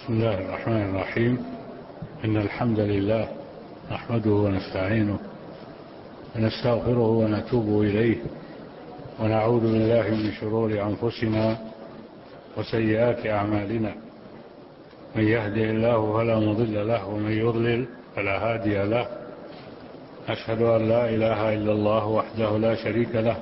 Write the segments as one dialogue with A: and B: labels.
A: بسم الله الرحمن الرحيم. إن الحمد لله نحمده ونستعينه ونستغفره ونتوب إليه ونعوذ بالله من شرور أنفسنا وسيئات أعمالنا. من يهده الله فلا مضل له ومن يضلل فلا هادي له. أشهد أن لا إله إلا الله وحده لا شريك له،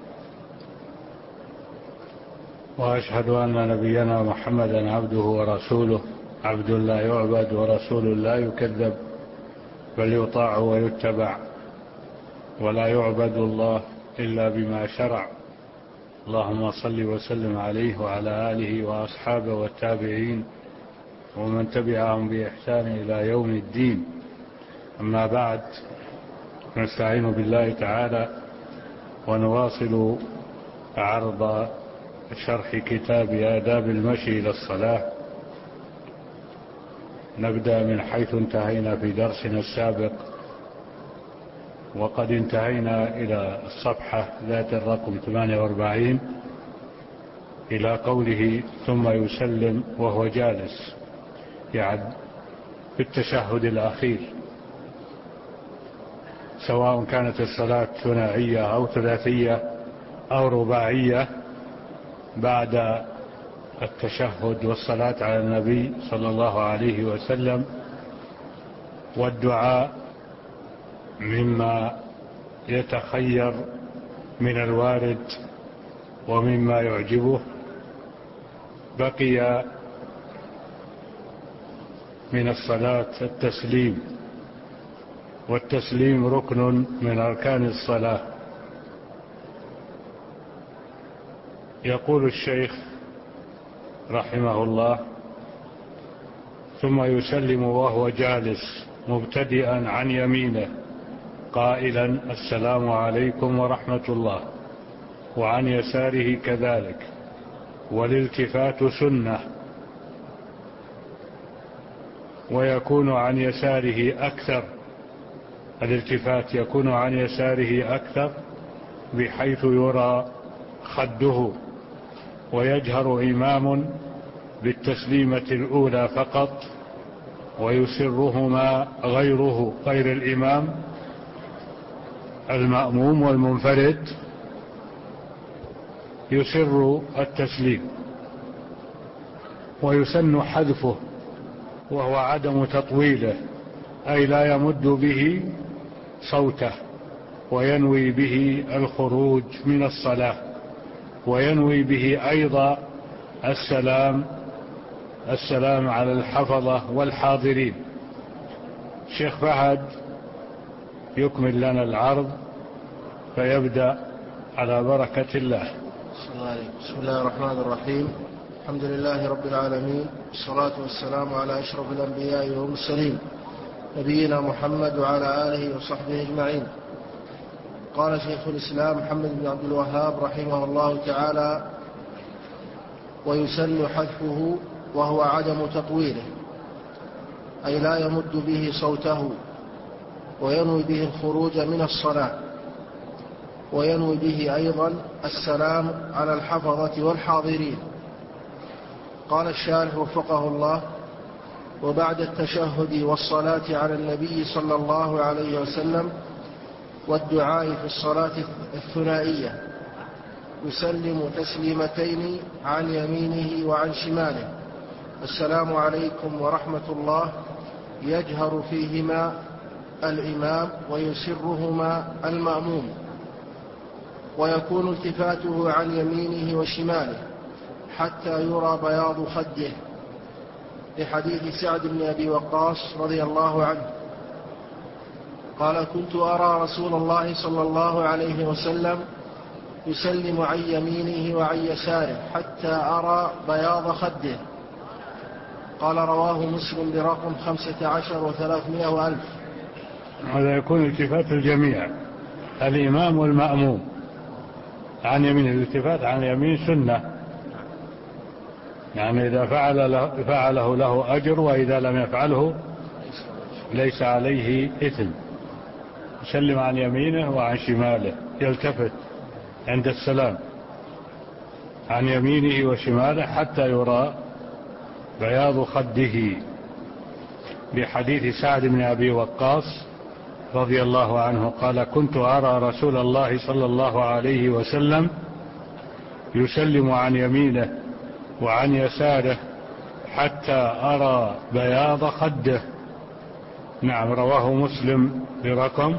A: وأشهد أن نبينا محمدا عبده ورسوله، عبد لا يعبد ورسول لا يكذب، بل يطاع ويتبع، ولا يعبد الله إلا بما شرع. اللهم صل وسلم عليه وعلى آله وأصحابه والتابعين ومن تبعهم بإحسان إلى يوم الدين. أما بعد، نستعين بالله تعالى ونواصل عرض شرح كتاب آداب المشي إلى الصلاة. نبدأ من حيث انتهينا في درسنا السابق، وقد انتهينا إلى الصفحة ذات الرقم 48 إلى قوله ثم يسلم وهو جالس، يعني في التشهد الأخير، سواء كانت الصلاة ثنائية أو ثلاثية أو رباعية. بعد التشهد والصلاة على النبي صلى الله عليه وسلم والدعاء مما يتخير من الوارد ومما يعجبه، بقي من الصلاة التسليم، والتسليم ركن من أركان الصلاة. يقول الشيخ رحمه الله: ثم يسلم وهو جالس مبتدئا عن يمينه قائلا السلام عليكم ورحمة الله، وعن يساره كذلك، والالتفات سنة، ويكون عن يساره أكثر. الالتفات يكون عن يساره أكثر بحيث يرى خده، ويجهر إمام بالتسليمة الأولى فقط، ويسرهما غيره، غير الإمام المأموم والمنفرد يسر التسليم. ويسن حذفه، وهو عدم تطويله، أي لا يمد به صوته، وينوي به الخروج من الصلاة، وينوي به أيضا السلام على الحفظة والحاضرين. شيخ فهد يكمل لنا العرض، فيبدأ على بركة الله.
B: بسم الله الرحمن الرحيم. الحمد لله رب العالمين، والصلاة والسلام على أشرف الأنبياء والمرسلين، نبينا محمد وعلى آله وصحبه أجمعين. قال شيخ الإسلام محمد بن عبد الوهاب رحمه الله تعالى: ويسن حذفه وهو عدم تطويله، أي لا يمد به صوته، وينوي به الخروج من الصلاة، وينوي به أيضا السلام على الحفظة والحاضرين. قال الشارح وفقه الله: وبعد التشهد والصلاة على النبي صلى الله عليه وسلم والدعاء في الصلاة الثنائية يسلم تسليمتين عن يمينه وعن شماله: السلام عليكم ورحمة الله، يجهر فيهما الإمام ويسرهما المأموم. ويكون التفاته عن يمينه وشماله حتى يرى بياض خده، لحديث سعد بن أبي وقاص رضي الله عنه قال: كنت أرى رسول الله صلى الله عليه وسلم يسلم عن يمينه وعن يساره حتى أرى بياض خده. قال: رواه مسلم برقم 15 و300 وألف.
A: هذا يكون التفات الجميع، الإمام والمأموم عن يمين. الالتفات عن يمين سنة، يعني إذا فعله له أجر، وإذا لم يفعله ليس عليه إثم. يسلم عن يمينه وعن شماله، يلتفت عند السلام عن يمينه وشماله حتى يرى بياض خده، بحديث سعد بن أبي وقاص رضي الله عنه قال: كنت أرى رسول الله صلى الله عليه وسلم يسلم عن يمينه وعن يساره حتى أرى بياض خده. نعم، رواه مسلم برقم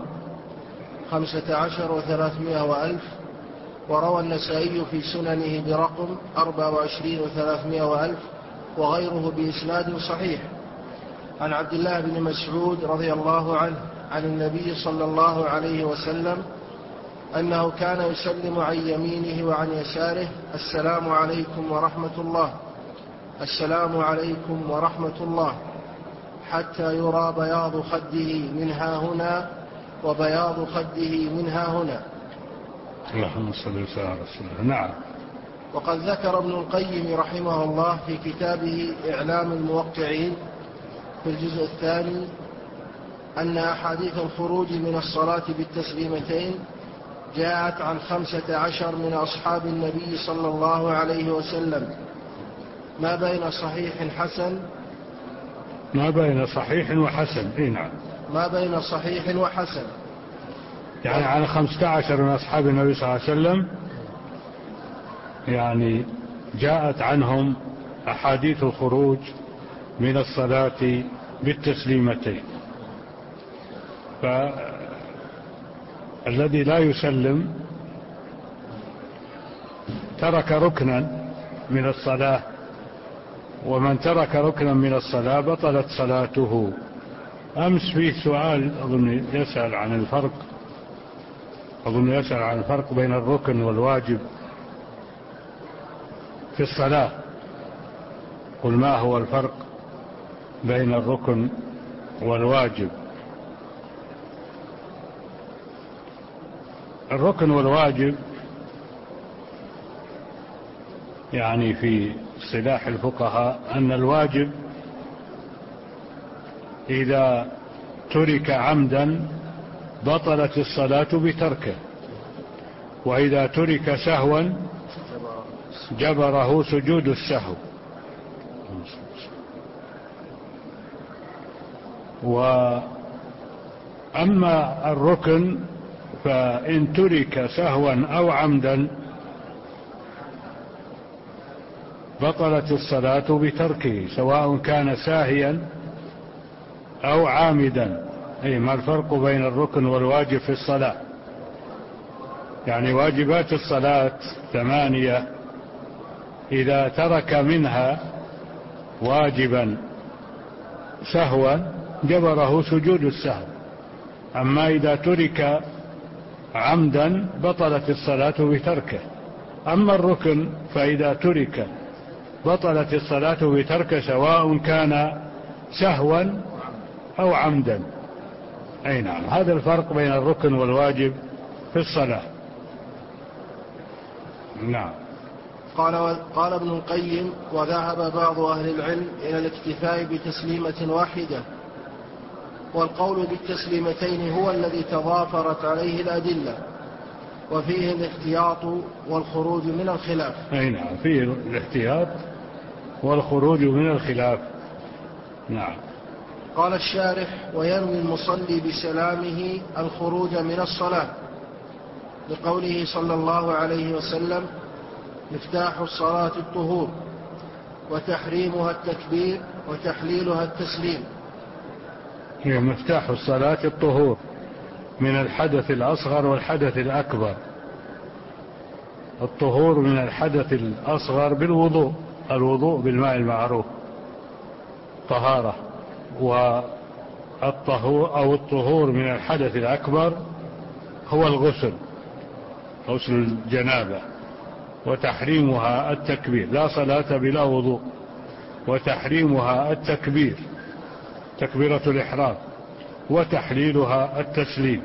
B: 15,300 وألف، وروى النسائي في سننه برقم 24,300 وألف، وغيره بإسناد صحيح، عن عبد الله بن مسعود رضي الله عنه عن النبي صلى الله عليه وسلم أنه كان يسلم عن يمينه وعن يساره: السلام عليكم ورحمة الله، السلام عليكم ورحمة الله، حتى يرى بياض خده من ها هنا وبياض خده من ها هنا.
A: اللهم صل وسلم على رسول الله. نعم.
B: وقد ذكر ابن القيم رحمه الله في كتابه إعلام الموقعين في الجزء الثاني أن أحاديث الخروج من الصلاة بالتسليمتين جاءت عن 15 من أصحاب النبي صلى الله عليه وسلم، ما بين صحيح حسن،
A: ما بين صحيح وحسن. نعم،
B: ما بين صحيح وحسن،
A: يعني عن 15 من أصحاب النبي صلى الله عليه وسلم، يعني جاءت عنهم أحاديث الخروج من الصلاة بالتسليمتين. فالذي لا يسلم ترك ركنا من الصلاة، ومن ترك ركنا من الصلاة بطلت صلاته. أمس فيه سؤال أظن يسأل عن الفرق بين الركن والواجب في الصلاة. قل ما هو الفرق بين الركن والواجب؟ الركن والواجب يعني في اصطلاح الفقهاء أن الواجب إذا ترك عمدا بطلت الصلاة بتركه، وإذا ترك سهوا جبره سجود السهو. وأما الركن فإن ترك سهوا أو عمدا بطلت الصلاة بتركه، سواء كان ساهيا أو عامدا. ما الفرق بين الركن والواجب في الصلاة؟ يعني واجبات الصلاة 8، إذا ترك منها واجبا سهوا جبره سجود السهو، أما إذا ترك عمدا بطلت الصلاة بتركه. أما الركن فإذا ترك بطلت الصلاة بتركه، سواء كان سهوا أو عمدا. نعم، هذا الفرق بين الركن والواجب في الصلاة. نعم.
B: قال ابن القيم: وذهب بعض أهل العلم إلى الاكتفاء بتسليمة واحدة، والقول بالتسليمتين هو الذي تضافرت عليه الأدلة، وفيه الاحتياط والخروج من الخلاف.
A: نعم، فيه الاحتياط والخروج من الخلاف. نعم.
B: قال الشارح: وينوي المصلي بسلامه الخروج من الصلاة، لقوله صلى الله عليه وسلم: مفتاح الصلاة الطهور، وتحريمها التكبير، وتحليلها التسليم.
A: مفتاح الصلاة الطهور من الحدث الأصغر والحدث الأكبر. الطهور من الحدث الأصغر بالوضوء، الوضوء بالماء المعروف طهارة، والطهور أو الطهور من الحدث الأكبر هو الغسل، غسل الجنابة. وتحريمها التكبير، لا صلاة بلا وضوء. وتحريمها التكبير، تكبيرة الإحرام. وتحليلها التسليم.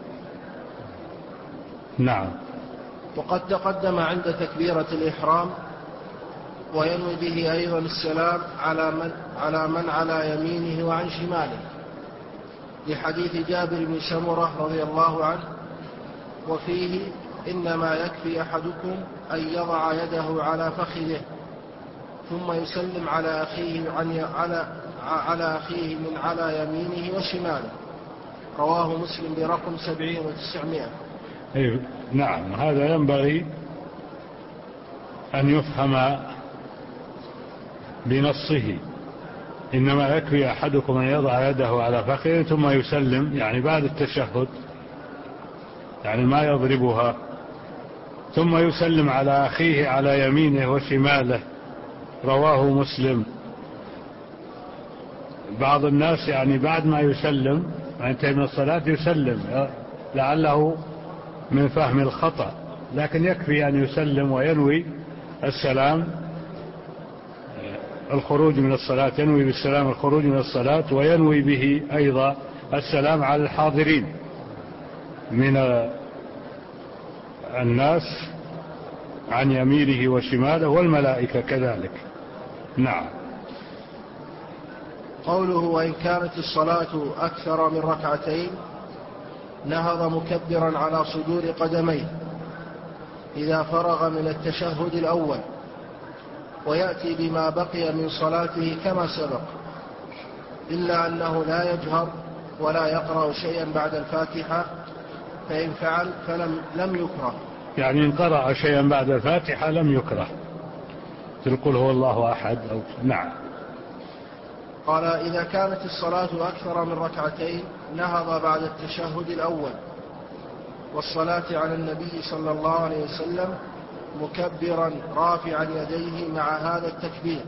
A: نعم.
B: وقد تقدم عند تكبيرة الإحرام: وينوي به أيضا السلام على من على يمينه وعن شماله، لحديث جابر بن سمرة رضي الله عنه، وفيه: إنما يكفي أحدكم أن يضع يده على فخذه ثم يسلم على أخيه من على يمينه وشماله. رواه مسلم برقم 70 و900.
A: نعم، هذا ينبغي أن يفهم بنصه. إنما يكفي أحدكم أن يضع يده على فخذه ثم يسلم، يعني بعد التشهد، يعني ما يضربها، ثم يسلم على أخيه على يمينه وشماله. رواه مسلم. بعض الناس يعني بعد ما يسلم ينتهي من الصلاة يسلم، لعله من فهم الخطأ، لكن يكفي أن يسلم وينوي السلام الخروج من الصلاة، ينوي بالسلام الخروج من الصلاة، وينوي به أيضا السلام على الحاضرين من الناس عن يمينه وشماله والملائكة كذلك. نعم.
B: قوله وإن كانت الصلاة أكثر من ركعتين نهض مكبرا على صدور قدميه إذا فرغ من التشهد الأول، ويأتي بما بقي من صلاته كما سبق، إلا أنه لا يجهر ولا يقرأ شيئا بعد الفاتحة، فإن فعل لم يكره.
A: يعني إن قرأ شيئا بعد الفاتحة لم يكره، تقول هو الله أحد أو نعم.
B: قال إذا كانت الصلاة أكثر من ركعتين نهض بعد التشهد الأول والصلاة على النبي صلى الله عليه وسلم مكبرا رافعا يديه مع هذا التكبير،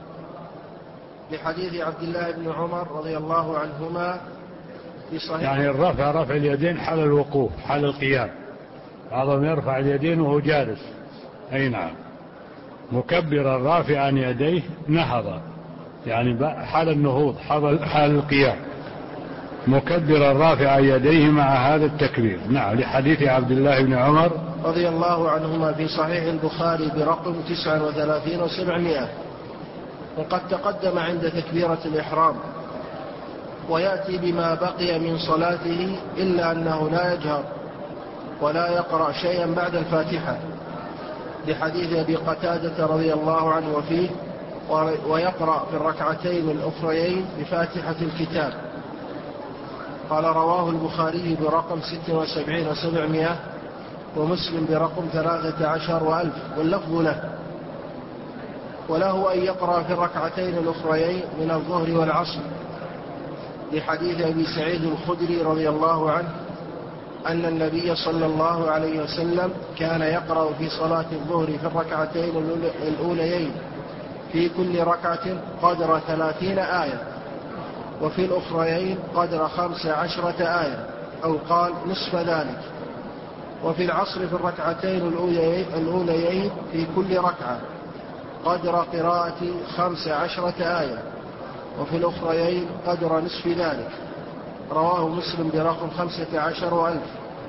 B: لحديث عبد الله بن عمر رضي الله عنهما في صحيح.
A: يعني رفع اليدين حال الوقوف، حال القيام، بعضهم يرفع اليدين وهو جالس. أي نعم. مكبرا رافعا يديه نهض، يعني حال النهوض، حال القيام، مكبرا رافعا يديه مع هذا التكبير. نعم، لحديث عبد الله بن عمر
B: رضي الله عنهما في صحيح البخاري برقم 39 و700. وقد تقدم عند تكبيرة الإحرام. ويأتي بما بقي من صلاته إلا أنه لا يجهر ولا يقرأ شيئا بعد الفاتحة، لحديث أبي قتادة رضي الله عنه وفيه ويقرأ في الركعتين الأخريين بفاتحة الكتاب. قال رواه البخاري برقم 76 و700 ومسلم برقم 13 و1000 واللفظ له. وله أن يقرأ في الركعتين الأخريين من الظهر والعصر، لحديث أبي سعيد الخدري رضي الله عنه أن النبي صلى الله عليه وسلم كان يقرأ في صلاة الظهر في الركعتين الأوليين في كل ركعة قدر 30 آية، وفي الأخريين قدر 15 آية، أو قال نصف ذلك. وفي العصر في الركعتين الأوليين في كل ركعة قدر قراءة 15 آية، وفي الأخريين قدر نصف ذلك. رواه مسلم برقم 15 و1000.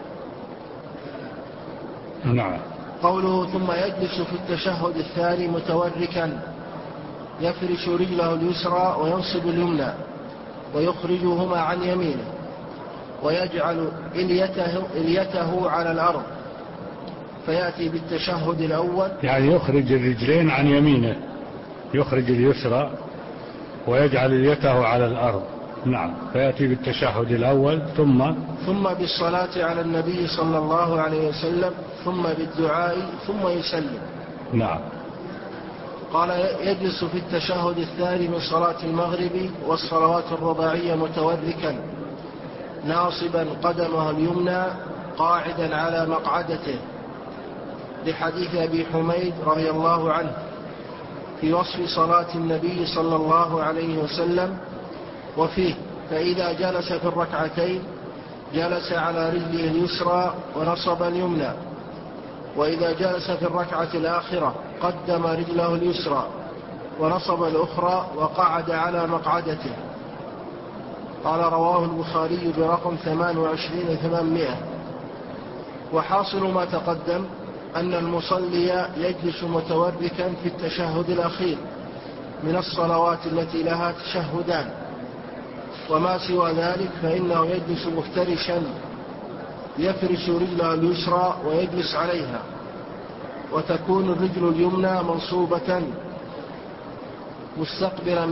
A: نعم.
B: قوله ثم يجلس في التشهد الثاني متوركا يفرش رجله اليسرى وينصب اليمنى ويخرجهما عن يمينه ويجعل إليته على الأرض، فيأتي بالتشهد الأول،
A: يعني يخرج الرجلين عن يمينه، يخرج اليسرى ويجعل إليته على الأرض. نعم. فيأتي بالتشهد الأول ثم
B: بالصلاة على النبي صلى الله عليه وسلم ثم بالدعاء ثم يسلم.
A: نعم.
B: قال يجلس في التشهد الثاني من صلاة المغرب والصلوات الرباعية متوركا ناصبا قدمه اليمنى قاعدا على مقعدته، لحديث أبي حميد رضي الله عنه في وصف صلاة النبي صلى الله عليه وسلم وفيه فإذا جلس في الركعتين جلس على رجله اليسرى ونصب اليمنى، وإذا جلس في الركعة الآخرة قدم رجله اليسرى ونصب الأخرى وقعد على مقعدته. قال رواه البخاري برقم 28,800. وحاصل ما تقدم أن المصلي يجلس متوركا في التشهد الأخير من الصلوات التي لها تشهدان، وما سوى ذلك فإنه يجلس مفترشا يفرش رجله اليسرى ويجلس عليها، وتكون الرجل اليمنى منصوبة مستقبلا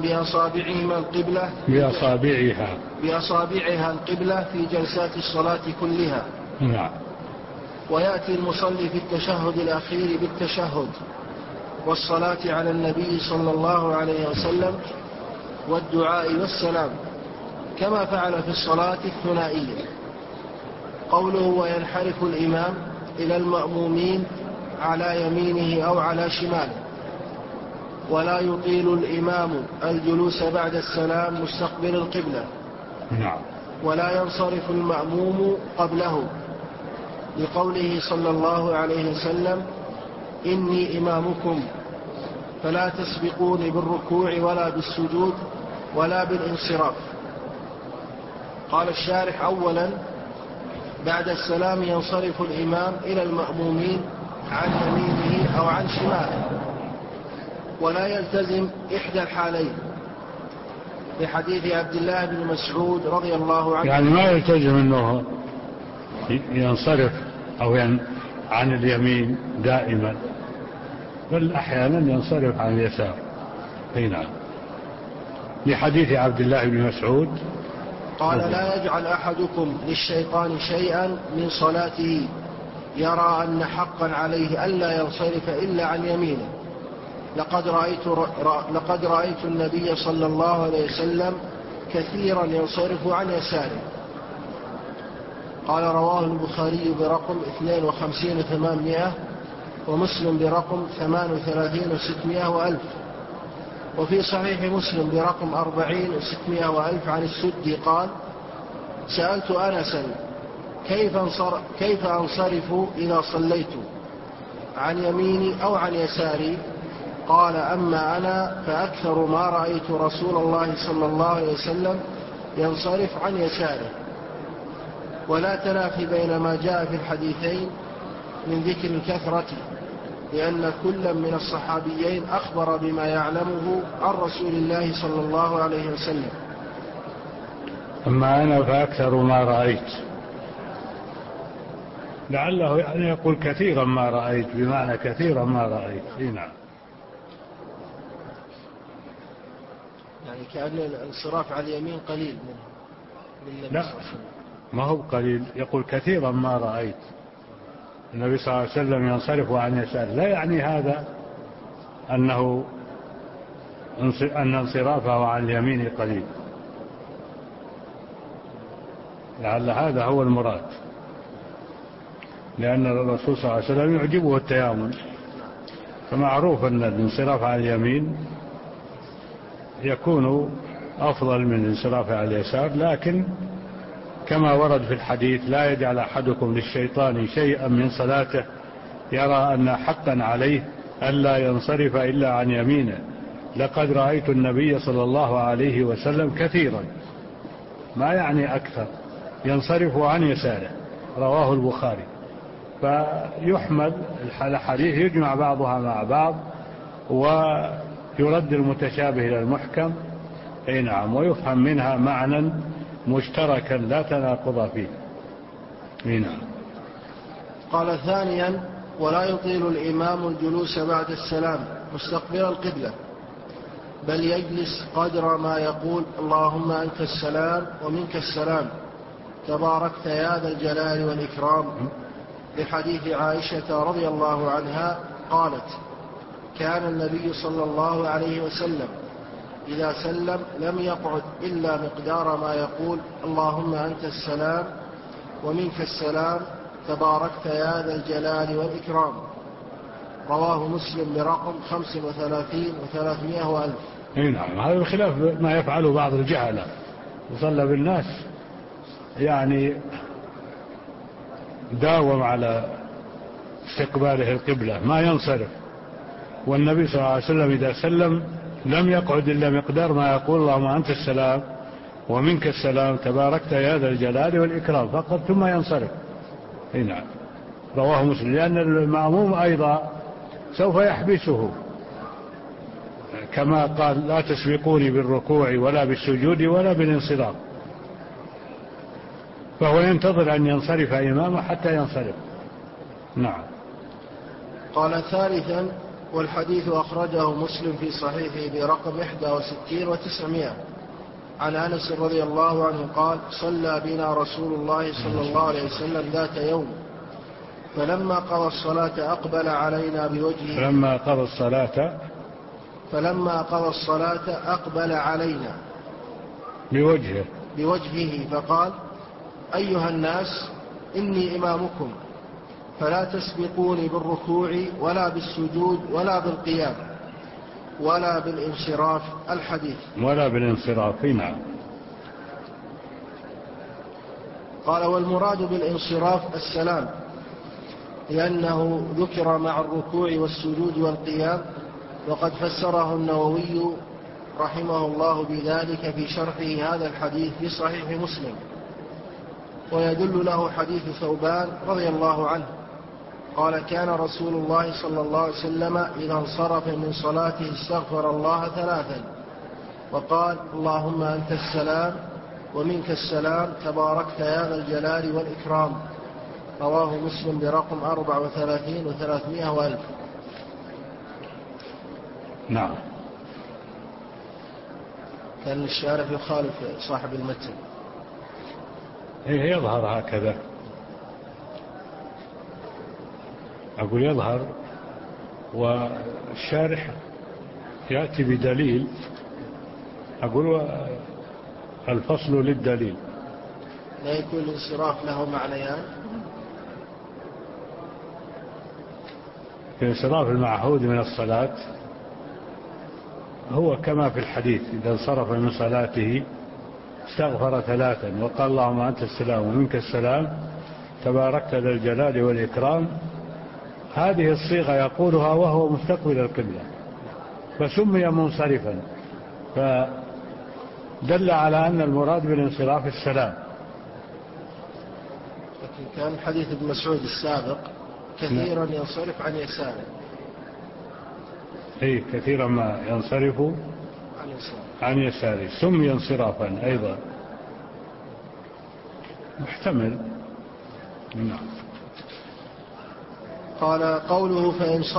B: بأصابعها القبلة في جلسات الصلاة كلها.
A: نعم.
B: ويأتي المصلي في التشهد الأخير بالتشهد والصلاة على النبي صلى الله عليه وسلم والدعاء والسلام كما فعل في الصلاة الثنائية. قوله وينحرف الإمام إلى المأمومين على يمينه أو على شماله، ولا يطيل الإمام الجلوس بعد السلام مستقبل القبلة.
A: نعم.
B: ولا ينصرف المأموم قبله، لقوله صلى الله عليه وسلم إني إمامكم فلا تسبقوني بالركوع ولا بالسجود ولا بالانصراف. قال الشارح أولا بعد السلام ينصرف الإمام إلى المأمومين عن يمينه أو عن شماله، ولا يلتزم إحدى الحالين، لحديث عبد الله بن مسعود رضي الله عنه.
A: يعني ما يلتزم أنه ينصرف أو عن اليمين دائما، بل أحيانا ينصرف عن اليسار. نعم. لحديث عبد الله بن مسعود
B: قال لا يجعل أحدكم للشيطان شيئا من صلاته يرى أن حقا عليه ألا ينصرف إلا عن يمينه، لقد رأيت النبي صلى الله عليه وسلم كثيرا ينصرف عن يساره. قال رواه البخاري برقم 52,800 ومسلم برقم 38,600 وألف. وفي صحيح مسلم برقم 40,600 وألف عن السدي قال سألت أنسا كيف أنصرف إذا صليت عن يميني أو عن يساري؟ قال أما أنا فأكثر ما رأيت رسول الله صلى الله عليه وسلم ينصرف عن يساره. ولا تنافي بين ما جاء في الحديثين من ذكر الكثرة، لأن كل من الصحابيين أخبر بما يعلمه عن رسول الله صلى الله عليه وسلم.
A: أما أنا فأكثر ما رأيت، لعله يعني يقول كثيرا ما رأيت، بمعنى كثيرا ما رأيت. نعم.
B: يعني كأن الانصراف على اليمين قليل من النبي صلى الله عليه وسلم.
A: ما هو قليل، يقول كثيرا ما رأيت النبي صلى الله عليه وسلم ينصرف عن يسار. لا يعني هذا أن انصرافه عن اليمين قليل، لعل هذا هو المراد، لأن الرسول صلى الله عليه وسلم يعجبه التيامن، فمعروف أن الانصراف عن اليمين يكون أفضل من الانصراف عن اليسار. لكن كما ورد في الحديث لا يجعل أحدكم للشيطان شيئا من صلاته يرى أن حقا عليه ألا ينصرف إلا عن يمينه، لقد رأيت النبي صلى الله عليه وسلم كثيرا، ما يعني أكثر، ينصرف عن يساره. رواه البخاري. فيحمل الحديث يجمع بعضها مع بعض ويرد المتشابه إلى المحكم. نعم. ويفهم منها معنى مشتركا لا تناقض فيه. نعم.
B: قال ثانيا ولا يطيل الإمام الجلوس بعد السلام مستقبل القبلة، بل يجلس قدر ما يقول اللهم أنت السلام ومنك السلام تباركت يا ذا الجلال والإكرام، لحديث عائشة رضي الله عنها قالت كان النبي صلى الله عليه وسلم إذا سلم لم يقعد إلا مقدار ما يقول اللهم أنت السلام ومنك السلام تباركت يا ذا الجلال والإكرام. رواه مسلم برقم 35,300 وألف.
A: نعم. هذا بخلاف ما يفعله بعض الجهلة، وصلى بالناس يعني داوم على استقباله القبلة ما ينصرف، والنبي صلى الله عليه وسلم إذا سلم لم يقعد إلا مقدار ما يقول اللهم أنت السلام ومنك السلام تباركت يا ذا الجلال والإكرام فقط ثم ينصرف. نعم. رواه مسلم. لأن المأموم أيضا سوف يحبسه، كما قال لا تسبقوني بالركوع ولا بالسجود ولا بالانصراف، فهو ينتظر أن ينصرف إمامه حتى ينصرف. نعم.
B: قال ثالثا والحديث أخرجه مسلم في صحيحه برقم 61 و900 عن أنس رضي الله عنه قال صلى بنا رسول الله صلى الله عليه وسلم ذات يوم فلما قضى الصلاة أقبل علينا بوجهه فلما قضى الصلاة أقبل علينا بوجهه فقال أيها الناس إني إمامكم فلا تسبقوني بالركوع ولا بالسجود ولا بالقيام ولا بالانصراف. الحديث.
A: ولا بالانصراف. نعم.
B: قال والمراد بالانصراف السلام لأنه ذكر مع الركوع والسجود والقيام وقد فسره النووي رحمه الله بذلك في شرحه هذا الحديث في صحيح مسلم. ويدل له حديث ثوبان رضي الله عنه قال كان رسول الله صلى الله عليه وسلم إذا انصرف من صلاته استغفر الله 3 وقال اللهم أنت السلام ومنك السلام تباركت يا ذا الجلال والإكرام. رواه مسلم برقم 34 و300 وألف.
A: نعم.
B: كان الشارح يخالف صاحب المتن.
A: يظهر هكذا، أقول يظهر، والشارح يأتي بدليل، أقول الفصل للدليل.
B: لا يكون الانصراف له معنيان.
A: الانصراف المعهود من الصلاة هو كما في الحديث إذا انصرف من صلاته استغفر 3 وقال اللهم أنت السلام ومنك السلام تباركت ذا الجلال والإكرام. هذه الصيغة يقولها وهو مستقبل القبلة فسمي منصرفا، فدل على أن المراد بالانصراف السلام.
B: لكن كان حديث ابن مسعود السابق كثيرا ينصرف عن يساره.
A: كثيرا ما ينصرف عن يساره سمي انصرافا أيضا، محتمل. نعم.
B: قال قوله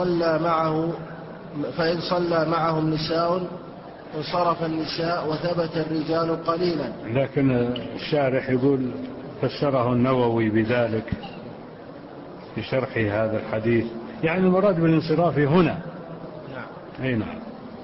B: فإن صلى معهم نساء انصرف النساء وثبت الرجال قليلا.
A: لكن الشارح يقول فسره النووي بذلك في شرح هذا الحديث، يعني المراد بالانصراف هنا.
B: نعم.
A: أي نعم.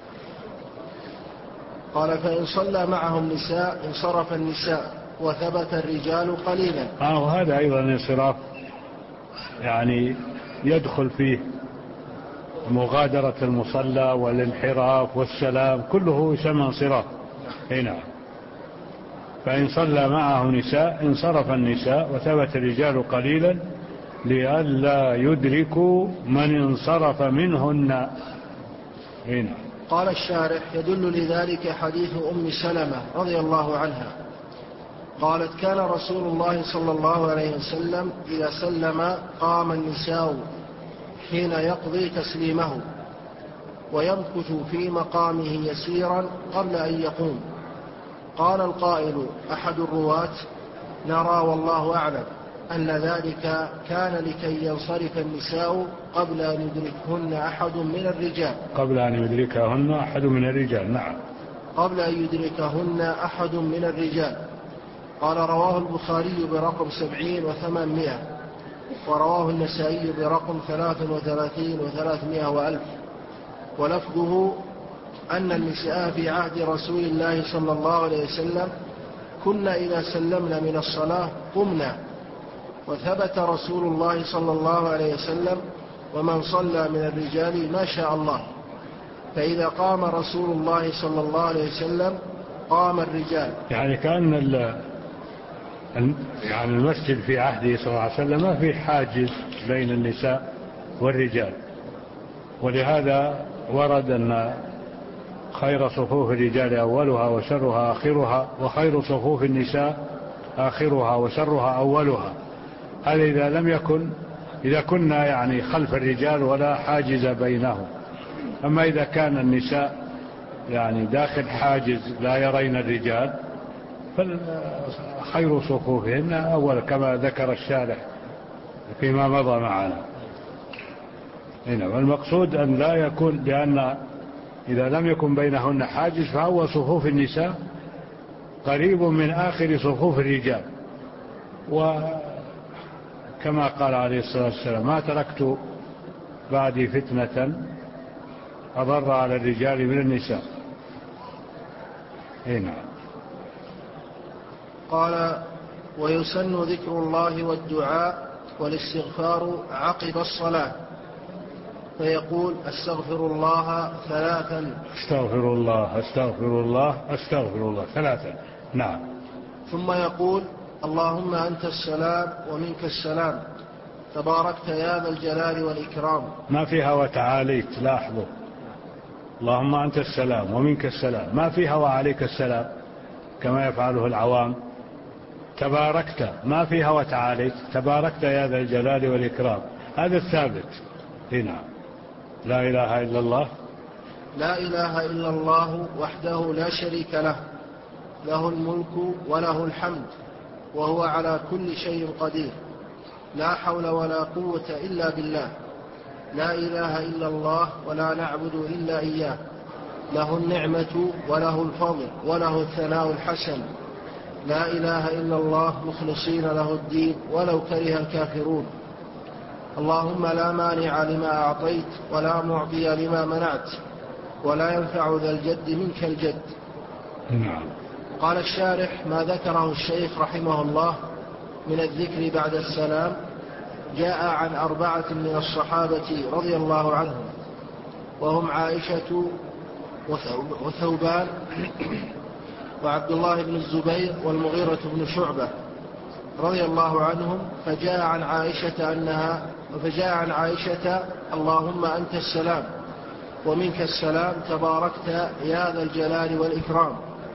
B: قال فإن صلى معهم نساء انصرف النساء وثبت الرجال قليلا.
A: وهذا أيضا انصراف يعني يدخل فيه مغادرة المصلى والانحراف والسلام، كله يسمى انصراف. أي نعم. فإن صلى معه نساء انصرف النساء وثبت الرجال قليلا لئلا يدركوا من انصرف منهن. أي نعم.
B: قال الشارح يدل لذلك حديث أم سلمة رضي الله عنها قالت كان رسول الله صلى الله عليه وسلم إذا سلم قام النساء حين يقضي تسليمه ويمكث في مقامه يسيرا قبل أن يقوم. قال القائل أحد الرواة نرى والله أعلم أن ذلك كان لكي ينصرف النساء قبل أن يدركهن أحد من الرجال.
A: قبل أن يدركهن أحد من الرجال. نعم.
B: قبل أن يدركهن أحد من الرجال. قال رواه البخاري برقم 70 و800 ورواه النسائي برقم 33 و300 وألف. ولفظه أن النساء في عهد رسول الله صلى الله عليه وسلم كنا إذا سلمنا من الصلاة قمنا. وثبت رسول الله صلى الله عليه وسلم ومن صلى من الرجال ما شاء الله. فإذا قام رسول الله صلى الله عليه وسلم قام الرجال.
A: يعني كأن يعني المسجد في عهده صلى الله عليه وسلم ما في حاجز بين النساء والرجال، ولهذا ورد أن خير صفوف الرجال أولها وشرها آخرها وخير صفوف النساء آخرها وشرها أولها. هذا إذا كنا يعني خلف الرجال ولا حاجز بينهم. أما إذا كان النساء يعني داخل حاجز لا يرين الرجال فخير صفوفهن أول كما ذكر الشارح فيما مضى معنا. والمقصود أن لا يكون، لأن إذا لم يكن بينهن حاجز فأول صفوف النساء قريب من آخر صفوف الرجال. وكما قال عليه الصلاة والسلام: ما تركت بعدي فتنة أضر على الرجال من النساء. هنا
B: قال: ويسن ذكر الله والدعاء والاستغفار عقب الصلاة، فيقول: أستغفر الله 3.
A: أستغفر الله أستغفر الله أستغفر الله 3. نعم.
B: ثم يقول: اللهم أنت السلام ومنك السلام، تباركت يا ذا الجلال والإكرام.
A: ما فيها وتعاليت، لاحظوا، اللهم أنت السلام ومنك السلام، ما فيها وعليك السلام كما يفعله العوام. تباركت ما فيها وتعاليت، تباركت يا ذا الجلال والإكرام، هذا الثابت هنا. لا إله إلا الله.
B: لا إله إلا الله وحده لا شريك له، له الملك وله الحمد وهو على كل شيء قدير، لا حول ولا قوة إلا بالله. لا إله إلا الله ولا نعبد إلا إياه، له النعمة وله الفضل وله الثناء الحسن. لا إله إلا الله مخلصين له الدين ولو كره الكافرون. اللهم لا مانع لما أعطيت ولا معطي لما منعت ولا ينفع ذا الجد منك الجد.
A: نعم.
B: قال الشارح: ما ذكره الشيخ رحمه الله من الذكر بعد السلام جاء عن 4 من الصحابة رضي الله عنهم، وهم عائشة وثوبان وعبد الله بن الزبير والمغيرة بن شعبة رضي الله عنهم. فجاء عن عائشة: اللهم أنت السلام ومنك السلام، تباركت يا ذا الجلال والإكرام.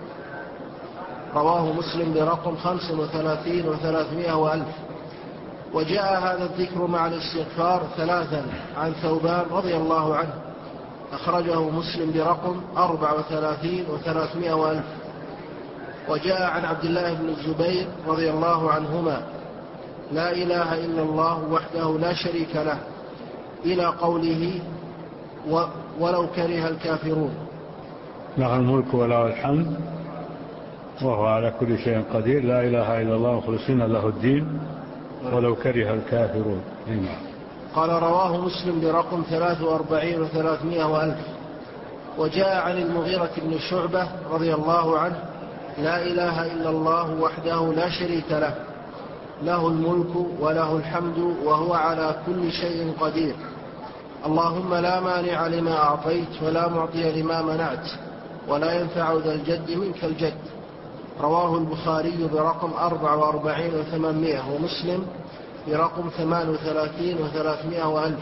B: رواه مسلم برقم 35 و300 وألف. وجاء هذا الذكر مع الاستغفار 3 عن ثوبان رضي الله عنه، أخرجه مسلم برقم 34 و300 وألف. وجاء عن عبد الله بن الزبير رضي الله عنهما: لا إله إلا الله وحده لا شريك له، إلى قوله: ولو كره الكافرون.
A: له الملك وله الحمد وهو على كل شيء قدير، لا إله إلا الله مخلصين له الدين ولو كره الكافرون.
B: قال: رواه مسلم برقم 43 و300 وألف. وجاء عن المغيرة بن شعبة رضي الله عنه: لا إله إلا الله وحده لا شريك له، له الملك وله الحمد وهو على كل شيء قدير. اللهم لا مانع لما أعطيت ولا معطي لما منعت ولا ينفع ذا الجد منك الجد. رواه البخاري برقم 44 و800، ومسلم برقم 38 و300 وألف.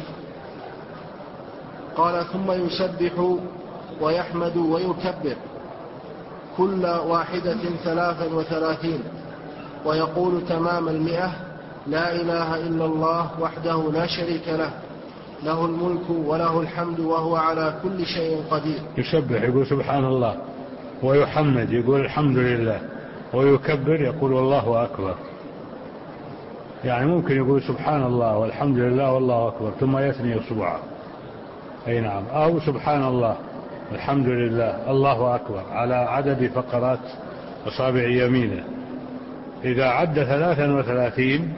B: قال: ثم يسبح ويحمد ويكبر كل واحدة 33، ويقول تمام 100: لا إله إلا الله وحده لا شريك له، له الملك وله الحمد وهو على كل شيء قدير.
A: يسبح يقول سبحان الله، ويحمد يقول الحمد لله، ويكبر يقول الله أكبر. يعني ممكن يقول سبحان الله والحمد لله والله أكبر ثم يثني أصبعه، أي نعم، أو سبحان الله الحمد لله الله أكبر على عدد فقرات أصابع يمينه. إذا عد 33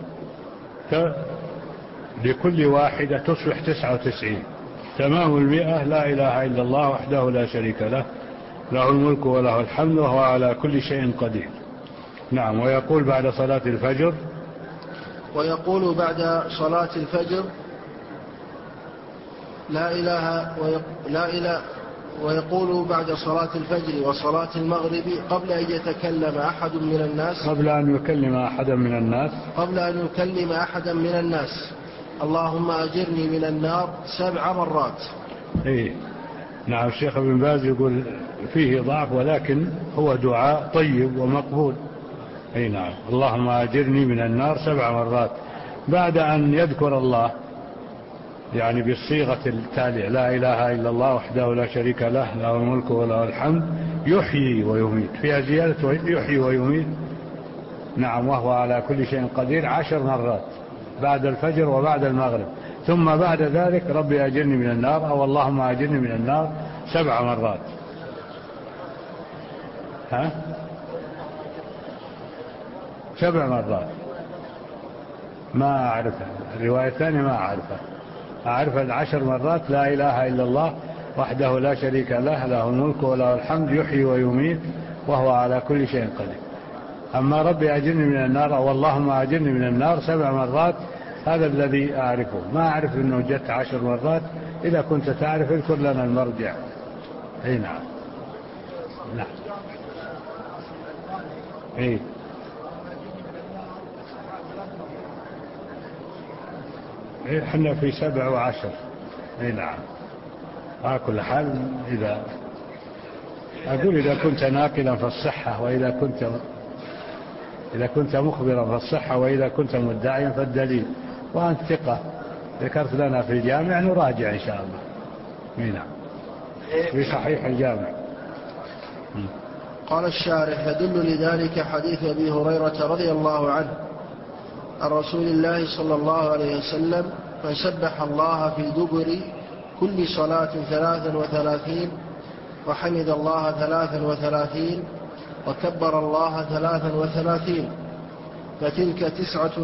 A: لكل واحدة تصبح 99. تمام 100: لا إله إلا الله وحده لا شريك له، له الملك وله الحمد وهو على كل شيء قدير. نعم. ويقول بعد صلاة الفجر
B: ويقول بعد صلاة الفجر وصلاة المغرب قبل أن يكلم أحدا من الناس: اللهم أجرني من النار 7 مرات.
A: نعم. الشيخ ابن باز يقول فيه ضعف، ولكن هو دعاء طيب ومقبول. نعم. اللهم أجرني من النار 7 مرات بعد أن يذكر الله، يعني بالصيغة التالية: لا إله إلا الله وحده لا شريك له، له الملك وله الحمد يحيي ويميت. فيها زيادة يحيي ويميت. نعم. وهو على كل شيء قدير 10 مرات بعد الفجر وبعد المغرب. ثم بعد ذلك ربي أجرني من النار أو اللهم أجرني من النار 7 مرات. ها؟ 7 مرات ما أعرفها، الرواية الثانية ما أعرفها. أعرف 10 مرات لا إله إلا الله وحده لا شريك له، له الملك وله الحمد يحيي ويميت وهو على كل شيء قدير. أما ربي أجرني من النار أو اللهم أجرني من النار 7 مرات هذا الذي أعرفه. ما أعرف أنه جت 10 مرات. إذا كنت تعرف اذكر لنا المرجع. أي نعم. نعم. إيه. إحنا في 7 و10. أي نعم. على كل حال إذا كنت ناقلا فالصحة، وإذا كنت مخبرا فالصحة، وإذا كنت مدعيا فالدليل. وأنت ثقة ذكرت لنا في الجامع نراجع إن شاء الله. نعم. في صحيح الجامع.
B: قال الشارح: يدل لذلك حديث أبي هريرة رضي الله عنه عن رسول الله صلى الله عليه وسلم: من سبح الله في دبر كل صلاة 33 وحمد الله 33 وكبر الله 33 فتلك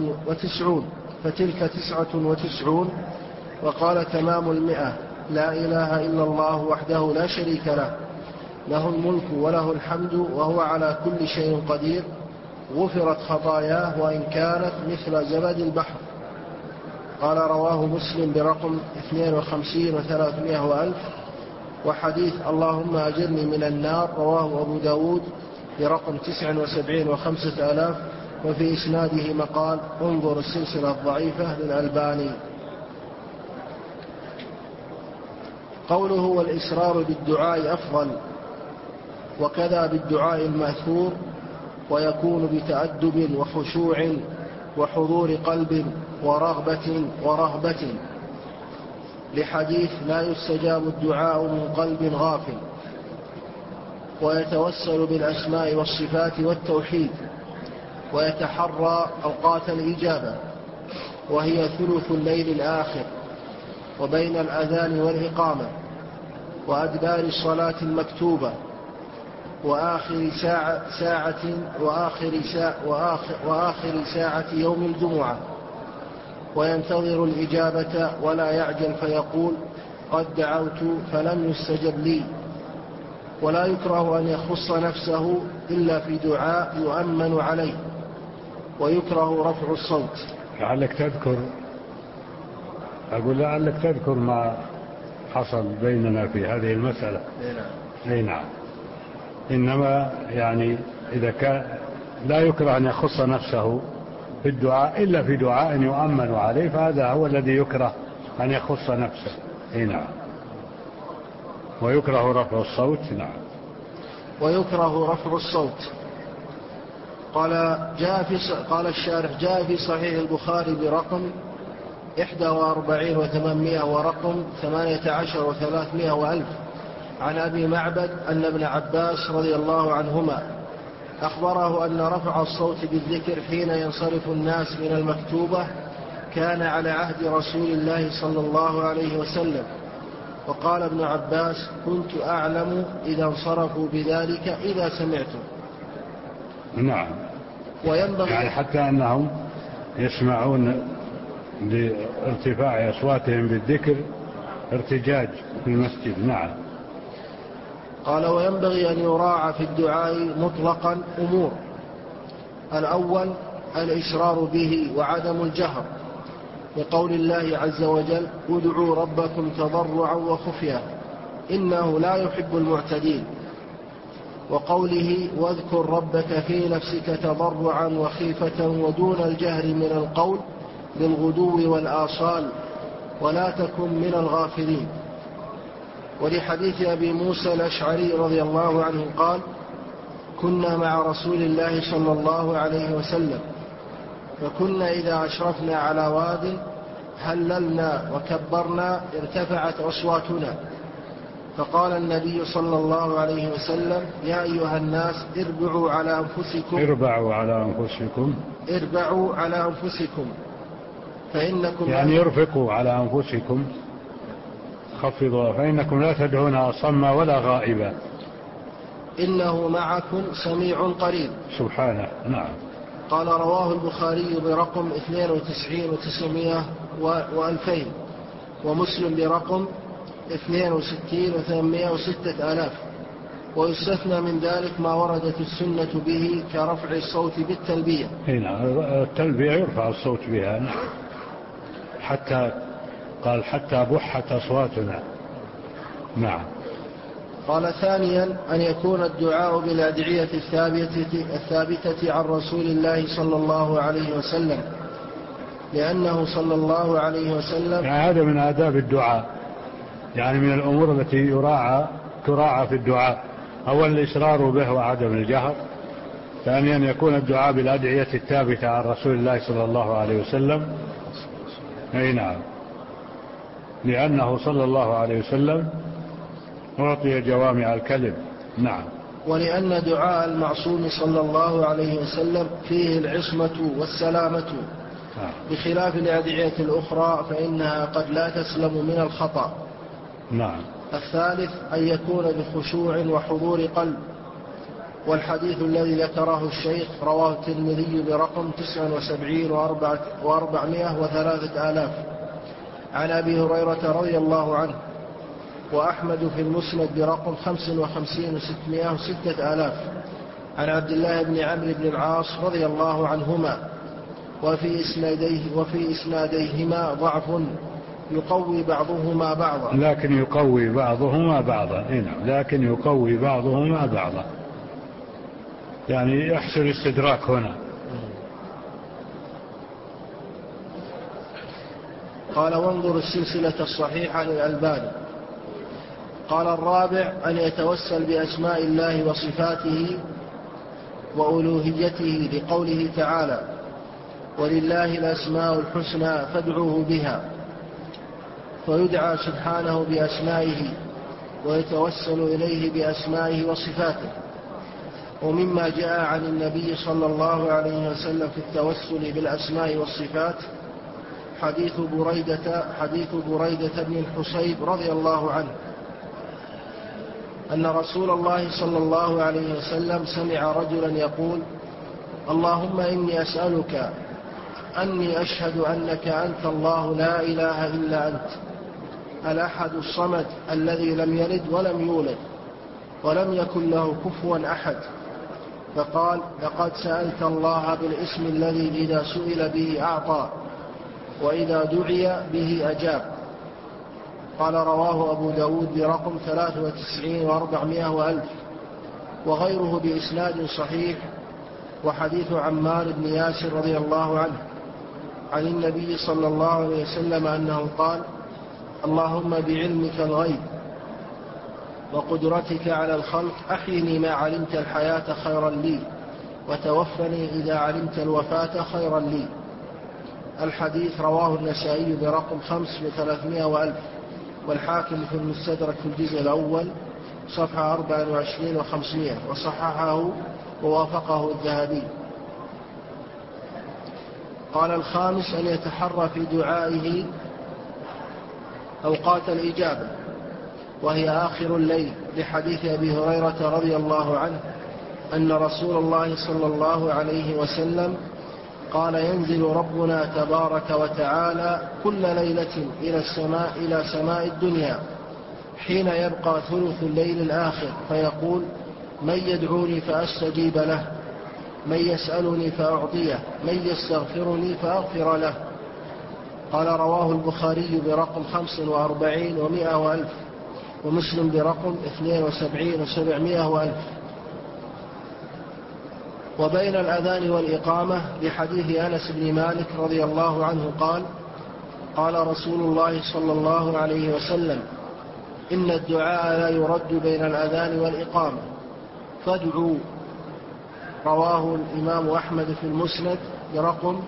B: 99 وقال تمام 100: لا إله إلا الله وحده لا شريك له، له الملك وله الحمد وهو على كل شيء قدير، غفرت خطاياه وإن كانت مثل زبد البحر. قال: رواه مسلم برقم 52 و300 وألف. وحديث اللهم أجرني من النار رواه أبو داود برقم 79 و5000، وفي إسناده مقال. انظر السلسلة الضعيفة للألباني. قوله: والإسرار بالدعاء أفضل، وكذا بالدعاء المأثور، ويكون بتأدب وخشوع وحضور قلب ورغبة، لحديث: لا يستجاب الدعاء من قلب غافل. ويتوسل بالأسماء والصفات والتوحيد، ويتحرى أوقات الإجابة، وهي ثلث الليل الآخر، وبين الأذان والإقامة، وأدبار الصلاة المكتوبة، وآخر ساعة يوم الجمعة. وينتظر الإجابة ولا يعجل فيقول: قد دعوت فلم يستجب لي. ولا يكره أن يخص نفسه إلا في دعاء يؤمن عليه. ويكره رفع الصوت.
A: لعلك تذكر ما حصل بيننا في هذه المسألة. أي نعم. إنما يعني إذا كان لا يكره أن يخص نفسه في الدعاء إلا في دعاء يؤمن عليه، فهذا هو الذي يكره أن يخص نفسه. أي نعم. ويكره رفع الصوت. نعم.
B: ويكره رفع الصوت. قال الشارح: جاء في صحيح البخاري برقم 41 و800 ورقم 18 و300 وألف، عن أبي معبد أن ابن عباس رضي الله عنهما أخبره أن رفع الصوت بالذكر حين ينصرف الناس من المكتوبة كان على عهد رسول الله صلى الله عليه وسلم. وقال ابن عباس: كنت أعلم إذا انصرفوا بذلك إذا سمعته.
A: نعم.
B: وينبغي
A: يعني حتى أنهم يسمعون لارتفاع أصواتهم بالذكر ارتجاج في المسجد. نعم.
B: قال: وينبغي أن يراعى في الدعاء مطلقا أمور: الأول الإسرار به وعدم الجهر، لقول الله عز وجل: ادعوا ربكم تضرعا وخفيا إنه لا يحب المعتدين. وقوله: واذكر ربك في نفسك تضرعا وخيفة ودون الجهر من القول بالغدو والآصال ولا تكن من الغافلين. ولحديث أبي موسى الأشعري رضي الله عنه قال: كنا مع رسول الله صلى الله عليه وسلم، فكنا إذا أشرفنا على واد هللنا وكبرنا ارتفعت أصواتنا، فقال النبي صلى الله عليه وسلم: يا أيها الناس اربعوا على أنفسكم فإنكم
A: يعني يرفقوا على أنفسكم، خفضوا، فإنكم لا تدعون أصم ولا غائبا،
B: إنه معكم سميع قريب.
A: سبحانه. نعم.
B: قال رواه البخاري برقم 92 و2000، ومسلم برقم 62 و806,000. ويستثنى من ذلك ما وردت السنة به كرفع الصوت بالتلبية.
A: هنا التلبية يرفع الصوت بها. حتى قال حتى بحت أصواتنا. نعم.
B: قال ثانيا أن يكون الدعاء بالأدعية الثابتة عن رسول الله صلى الله عليه وسلم، لأنه صلى الله عليه وسلم
A: يعني هذا من آداب الدعاء، يعني من الأمور التي تراعى في الدعاء. أولا الإصرار به وعدم الجهر. ثانيا يكون الدعاء بالأدعية الثابتة عن رسول الله صلى الله عليه وسلم. أي نعم، لأنه صلى الله عليه وسلم أعطي جوامع الكلم. نعم.
B: ولأن دعاء المعصوم صلى الله عليه وسلم فيه العصمة والسلامة، بخلاف الأدعية الأخرى فإنها قد لا تسلم من الخطأ.
A: نعم. الثالث
B: أن يكون بخشوع وحضور قلب. والحديث الذي ذكره الشيخ رواه الترمذي برقم 79 و403,000 عن أبي هريرة رضي الله عنه، وأحمد في المسند برقم 55 و606,000 عن عبد الله بن عمرو بن العاص رضي الله عنهما. وفي إسناديهما ضعف يقوي بعضهما بعضا.
A: لكن يقوي بعضهما بعضا. لكن يقوي بعضهما بعضا، يعني يحصل استدراك هنا.
B: قال وانظر السلسلة الصحيحة للألباني. قال الرابع أن يتوسل بأسماء الله وصفاته وألوهيته، لقوله تعالى ولله الأسماء الحسنى فادعوه بها، فيدعى سبحانه بأسمائه ويتوسل إليه بأسمائه وصفاته. ومما جاء عن النبي صلى الله عليه وسلم في التوسل بالأسماء والصفات حديث بريدة بن الحصيب رضي الله عنه أن رسول الله صلى الله عليه وسلم سمع رجلا يقول اللهم إني أسألك أني أشهد أنك أنت الله لا إله إلا أنت الأحد الصمد الذي لم يلد ولم يولد ولم يكن له كفوا أحد. فقال لقد سألت الله بالاسم الذي إذا سئل به أعطى وإذا دعي به أجاب. قال رواه أبو داود برقم 93 و400,000 وغيره بإسناد صحيح. وحديث عمار بن ياسر رضي الله عنه عن النبي صلى الله عليه وسلم أنه قال اللهم بعلمك الغيب وقدرتك على الخلق أحيني ما علمت الحياة خيرا لي وتوفني إذا علمت الوفاة خيرا لي. الحديث رواه النسائي برقم 5,300,000 والحاكم في المستدرك في الجزء الأول صفحة 24 و500 وصححه ووافقه الذهبي. قال الخامس أن يتحرى في دعائه أوقات الإجابة وهي آخر الليل، لحديث أبي هريرة رضي الله عنه أن رسول الله صلى الله عليه وسلم قال ينزل ربنا تبارك وتعالى كل ليلة إلى سماء الدنيا حين يبقى ثلث الليل الآخر فيقول من يدعوني فأستجيب له، من يسألني فأعطيه، من يستغفرني فأغفر له. قال رواه البخاري برقم 45 و100,000 ومسلم برقم 72 و700,000. وبين الأذان والإقامة لحديث أنس بن مالك رضي الله عنه قال قال رسول الله صلى الله عليه وسلم إن الدعاء لا يرد بين الأذان والإقامة فادعوا. رواه الإمام أحمد في المسند برقم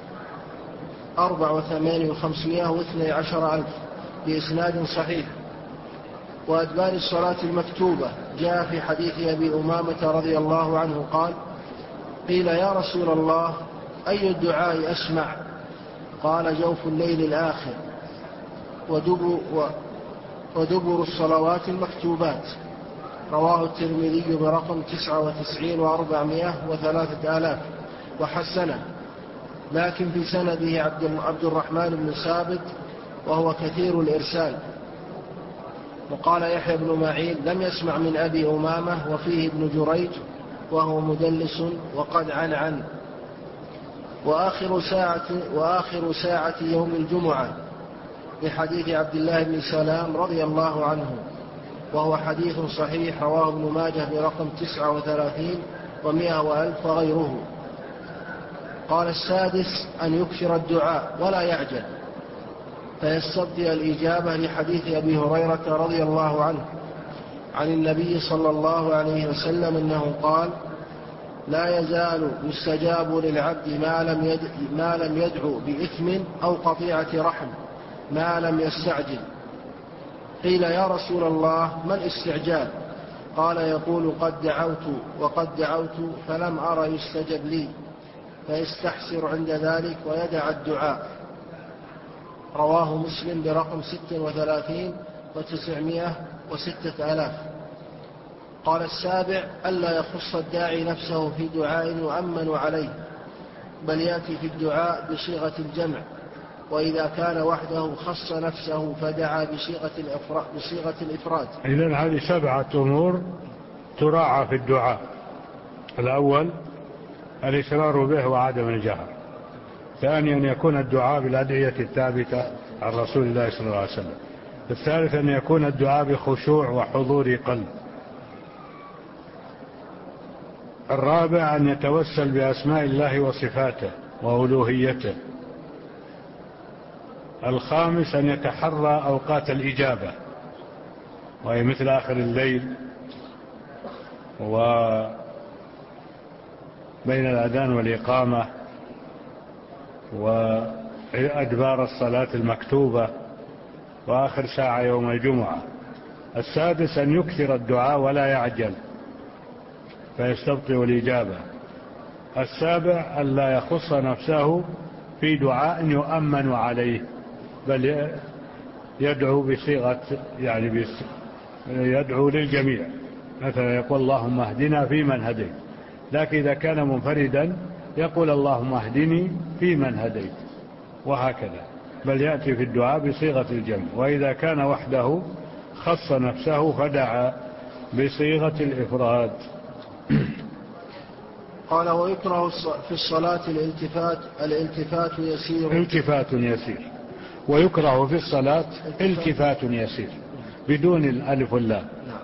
B: 84,512,000 بإسناد صحيح. وأدبار الصلاة المكتوبة جاء في حديث أبي أمامة رضي الله عنه قال قيل يا رسول الله أي الدعاء أسمع؟ قال جوف الليل الآخر ودبر الصلوات المكتوبات. رواه الترمذي برقم 99,403 وحسنه، لكن في سنده عبد الرحمن بن ثابت وهو كثير الإرسال. وقال يحيى بن معين لم يسمع من أبي أمامة وفيه ابن جريج وهو مدلس وقد عن. وآخر ساعة يوم الجمعة بحديث عبد الله بن سلام رضي الله عنه، وهو حديث صحيح، رواه ابن ماجه برقم 39,100 وغيره. قال السادس أن يكثر الدعاء ولا يعجل فيستبطئ الإجابة لحديث أبي هريرة رضي الله عنه عن النبي صلى الله عليه وسلم أنه قال: لا يزال يستجاب للعبد ما لم يدعو بإثم أو قطيعة رحم ما لم يستعجل. قيل يا رسول الله ما الاستعجال؟ قال يقول قد دعوت فلم أر يستجب لي، فيستحسر عند ذلك ويدع الدعاء. رواه مسلم برقم 36,906. قال السابع ألا يخص الداعي نفسه في دعاء يؤمن عليه، بل يأتي في الدعاء بصيغة الجمع، وإذا كان وحده خص نفسه فدعا بصيغة الإفراد.
A: إذن هذه 7 أمور تراعى في الدعاء: الأول الإصرار به وعدم الجهر. ثانيا أن يكون الدعاء بالأدعية الثابتة عن رسول الله صلى الله عليه وسلم. الثالث أن يكون الدعاء بخشوع وحضور قلب. الرابع أن يتوسل بأسماء الله وصفاته وألوهيته. الخامس أن يتحرى أوقات الإجابة، وهي مثل آخر الليل وبين الأذان والإقامة وأدبار الصلاة المكتوبة وآخر ساعة يوم الجمعة. السادس أن يكثر الدعاء ولا يعجل فيستبطئ الإجابة. السابع ألا يخص نفسه في دعاء يؤمن عليه، بل يدعو بصيغة يدعو للجميع، مثلا يقول اللهم اهدنا فيمن هديت، لكن إذا كان منفردا يقول اللهم اهدني فيمن هديت، وهكذا، بل يأتي في الدعاء بصيغة الجمع. وإذا كان وحده خص نفسه فدعا بصيغة الإفراد.
B: قال ويكره في الصلاة الالتفات يسير.
A: التفات يسير. ويكره في الصلاة التفات يسير بدون الألف واللام.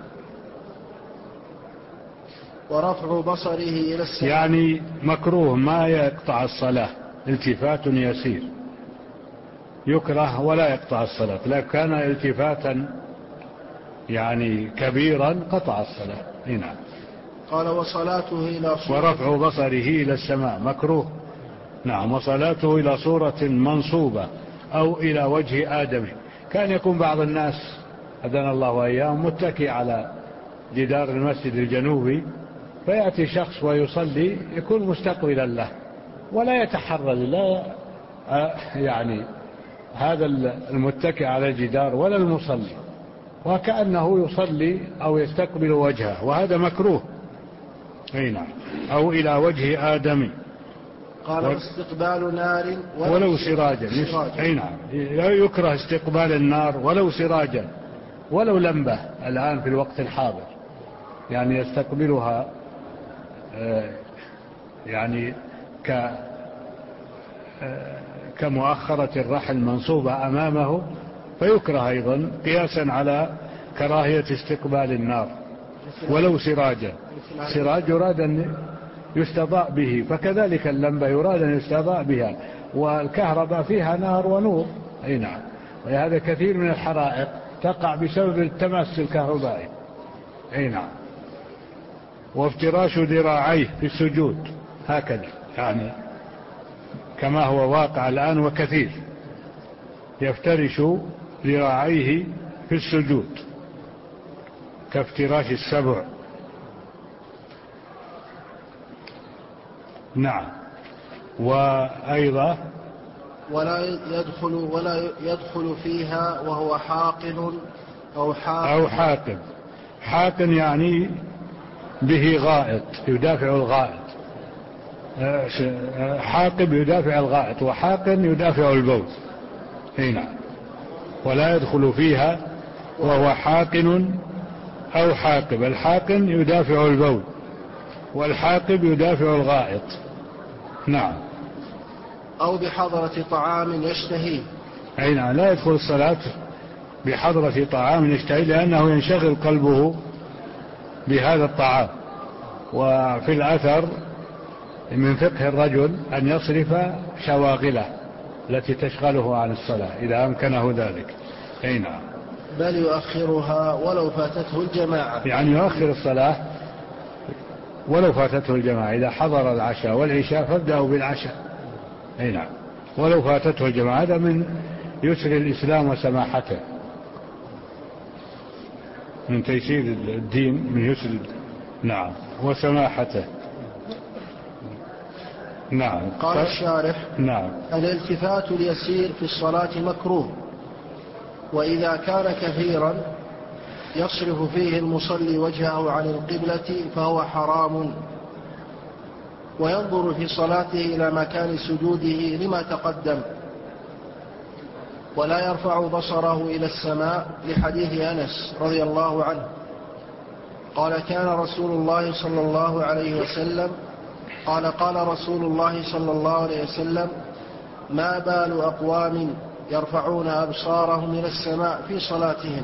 B: ورفع بصره إلى السماء،
A: يعني مكروه ما يقطع الصلاة. التفات يسير يكره ولا يقطع الصلاة، لكن كان التفاتا يعني كبيرا قطع الصلاة. نعم.
B: قال وصلاته إلى صورة،
A: ورفع بصره إلى السماء مكروه. نعم. وصلاته إلى صورة منصوبة أو إلى وجه آدم. كان يكون بعض الناس أذن الله وإياهم متكئ على جدار المسجد الجنوبي، فيأتي شخص ويصلي يكون مستقبلا له ولا يتحرى لا يعني هذا المتكئ على الجدار ولا المصلي، وكأنه يصلي أو يستقبل وجهه، وهذا مكروه. نعم. أو إلى وجه آدمي.
B: قال استقبال نار
A: ولو سراجا. نعم. يكره استقبال النار ولو سراجا، ولو لمبة الآن في الوقت الحاضر، يعني يستقبلها يعني كمؤخرة الرحل منصوبة أمامه، فيكره أيضا قياسا على كراهية استقبال النار ولو سراجا. سراج يراد أن يستضاء به، فكذلك اللمبة يراد أن يستضاء بها، والكهرباء فيها نار ونور. أي نعم. وهذا كثير من الحرائق تقع بسبب التماس الكهربائي. أي نعم. وافتراش ذراعيه في السجود هكذا، يعني كما هو واقع الآن وكثير، يفترش ذراعيه في السجود كافتراش السبع. نعم. وأيضا
B: ولا يدخل فيها وهو حاقن أو
A: حاقن. حاقن يعني به غائط، يدافع الغائط. حاقب يدافع الغائط، وحاقن يدافع البول. هنا ولا يدخل فيها وهو حاقن أو حاقب. الحاقن يدافع البول، والحاقب يدافع الغائط. نعم.
B: أو بحضرة طعام يشتهيه.
A: أي نعم، لا يدخل الصلاة بحضرة طعام يشتهيه، لأنه ينشغل قلبه بهذا الطعام. وفي الأثر من فقه الرجل أن يصرف شواغله التي تشغله عن الصلاة إذا أمكنه ذلك. أي نعم.
B: بل يؤخرها ولو فاتته الجماعة،
A: يعني يؤخر الصلاة ولو فاتته الجماعة. إذا حضر العشاء والعشاء فابدأوا بالعشاء. أي نعم، ولو فاتته الجماعة. هذا من يسر الإسلام وسماحته، من تيسير الدين، من يسر نعم وسماحته. نعم.
B: قال الشارح:
A: نعم.
B: الالتفات اليسير في الصلاة مكروه، وإذا كان كثيرا يصرف فيه المصلي وجهه عن القبلة فهو حرام، وينظر في صلاته إلى مكان سجوده لما تقدم، ولا يرفع بصره إلى السماء لحديث أنس رضي الله عنه قال: كان رسول الله صلى الله عليه وسلم قال رسول الله صلى الله عليه وسلم: ما بال أقوام يرفعون أبصارهم إلى السماء في صلاتهم؟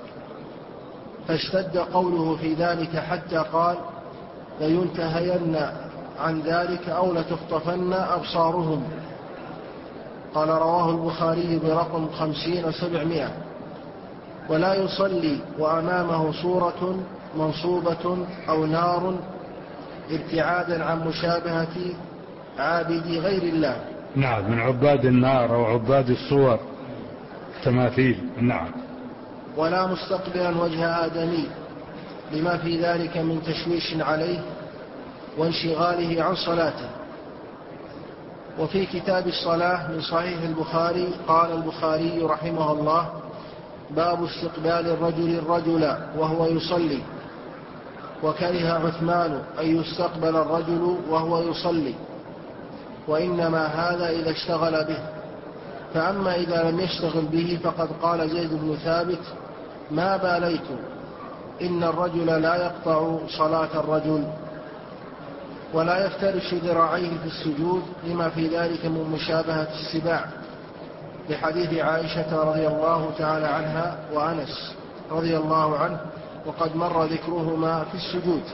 B: فاشتد قوله في ذلك حتى قال: لينتهين عن ذلك أو لتخطفن أبصارهم. قال: رواه البخاري برقم 50,700. ولا يصلي وأمامه صورة منصوبة أو نار ابتعادا عن مشابهة عابدي غير الله.
A: نعم، من عباد النار أو عباد الصور، تماثيل. نعم.
B: ولا مستقبلا وجه آدمي لما في ذلك من تشويش عليه وانشغاله عن صلاته. وفي كتاب الصلاة من صحيح البخاري قال البخاري رحمه الله: باب استقبال الرجل وهو يصلي. وكره عثمان أن يستقبل الرجل وهو يصلي، وإنما هذا إذا اشتغل به. فأما إذا لم يشتغل به فقد قال زيد بن ثابت: ما باليت إن الرجل لا يقطع صلاة الرجل. ولا يفترش ذراعيه في السجود لما في ذلك من مشابهة السباع، لحديث عائشة رضي الله تعالى عنها وأنس رضي الله عنه، وقد مر ذكرهما في السجود.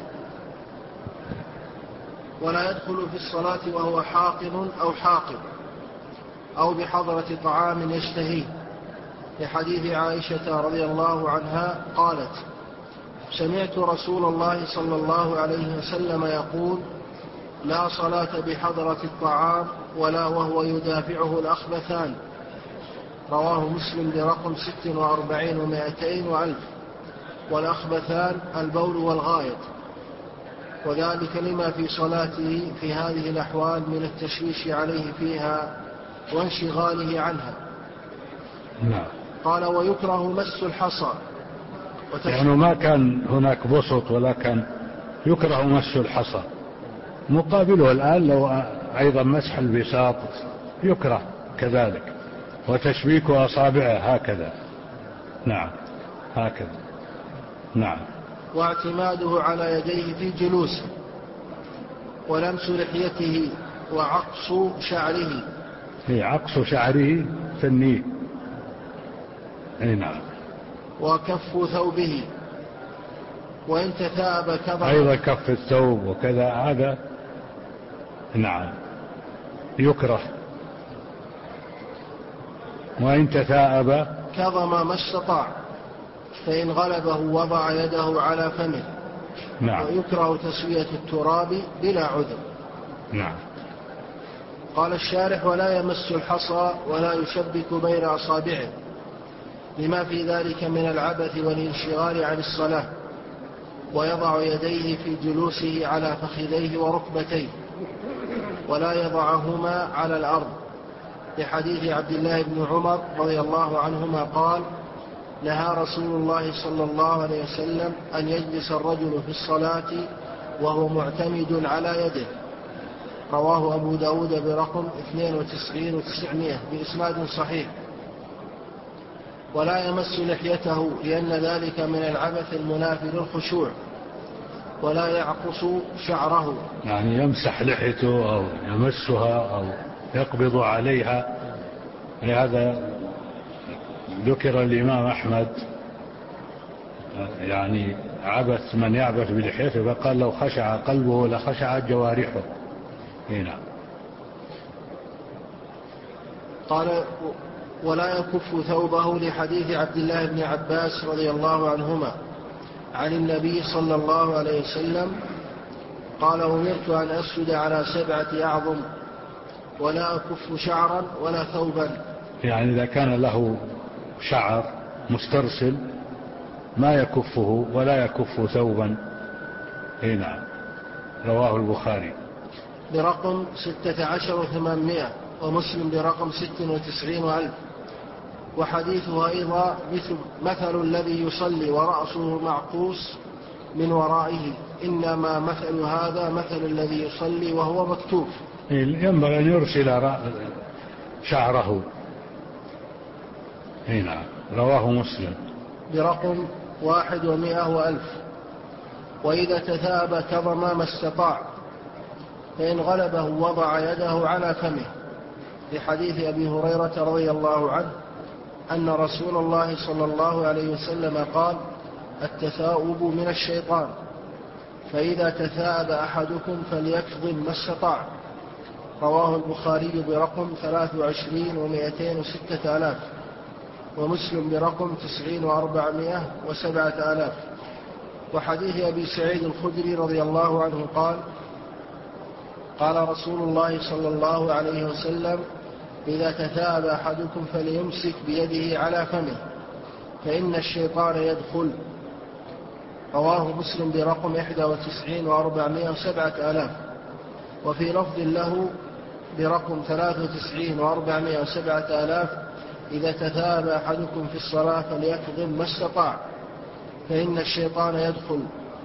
B: ولا يدخل في الصلاة وهو حاقن أو حاقب أو بحضرة طعام يشتهيه، لحديث عائشة رضي الله عنها قالت: سمعت رسول الله صلى الله عليه وسلم يقول: لا صلاة بحضرة الطعام ولا وهو يدافعه الأخبثان. رواه مسلم برقم 46,200 وألف. والأخبثان البول والغائط، وذلك لما في صلاته في هذه الأحوال من التشويش عليه فيها وانشغاله عنها.
A: نعم.
B: قال: ويكره مس الحصى.
A: يعني ما كان هناك بسط ولا كان يكره مس الحصى. مقابله الآن لو أيضا مسح البساط يكره كذلك، وتشبيك أصابعه هكذا. نعم، هكذا. نعم.
B: واعتماده على يديه في جلوسه، ولمس لحيته، وعقص شعره.
A: عقص شعره ثنيه. اي نعم.
B: وكف ثوبه، وإن تثاب كظم.
A: أيضا كف الثوب وكذا، هذا نعم يكره. وإن تثاءب
B: كظم ما استطاع، فإن غلبه وضع يده على فمه.
A: نعم.
B: ويكره تسوية التراب بلا عذر.
A: نعم.
B: قال الشارح: ولا يمس الحصى ولا يشبك بين أصابعه، لما في ذلك من العبث والانشغال عن الصلاة. ويضع يديه في جلوسه على فخذيه وركبتيه، ولا يضعهما على الأرض، لحديث عبد الله بن عمر رضي الله عنهما قال: نهى رسول الله صلى الله عليه وسلم أن يجلس الرجل في الصلاة وهو معتمد على يده. رواه أبو داود برقم 92,900 بإسناد صحيح. ولا يمس لحيته لأن ذلك من العبث المنافي للخشوع. ولا يعقص شعره،
A: يعني يمسح لحيته أو يمسها أو يقبض عليها. لهذا ذكر الإمام أحمد يعني عبث من يعبث بلحيته، فقال: لو خشع قلبه لخشعت جوارحه. هنا
B: قال: ولا يكف ثوبه لحديث عبد الله بن عباس رضي الله عنهما عن النبي صلى الله عليه وسلم قال: أمرت أن أسجد على 7 أعظم ولا أكف شعرا ولا ثوبا.
A: يعني إذا كان له شعر مسترسل ما يكفه ولا يكف ثوبا. هنا رواه البخاري
B: برقم 16,800 ومسلم برقم 96,000. وحديثه أيضا مثل الذي يصلي ورأسه معقوس من ورائه، إنما مثل هذا مثل الذي يصلي وهو مكتوف.
A: ينبغي أن يرسل شعره. هنا رواه مسلم
B: برقم 1,100,000. وإذا تثاب كظم ما استطاع، فإن غلبه وضع يده على فمه، لحديث أبي هريرة رضي الله عنه أن رسول الله صلى الله عليه وسلم قال: التثاؤب من الشيطان، فإذا تثاءب أحدكم فليكظم ما استطاع. رواه البخاري برقم 23,206,000 ومسلم برقم 90,407,000. وحديث أبي سعيد الخدري رضي الله عنه قال: قال رسول الله صلى الله عليه وسلم: إذا تثاءب أحدكم فليمسك بيده على فمه، فإن الشيطان يدخل. رواه مسلم برقم 91,407,000. وفي لفظ له برقم 93,407,000: إذا تثاءب أحدكم في الصلاة فليكظم ما استطاع، فإن الشيطان يدخل.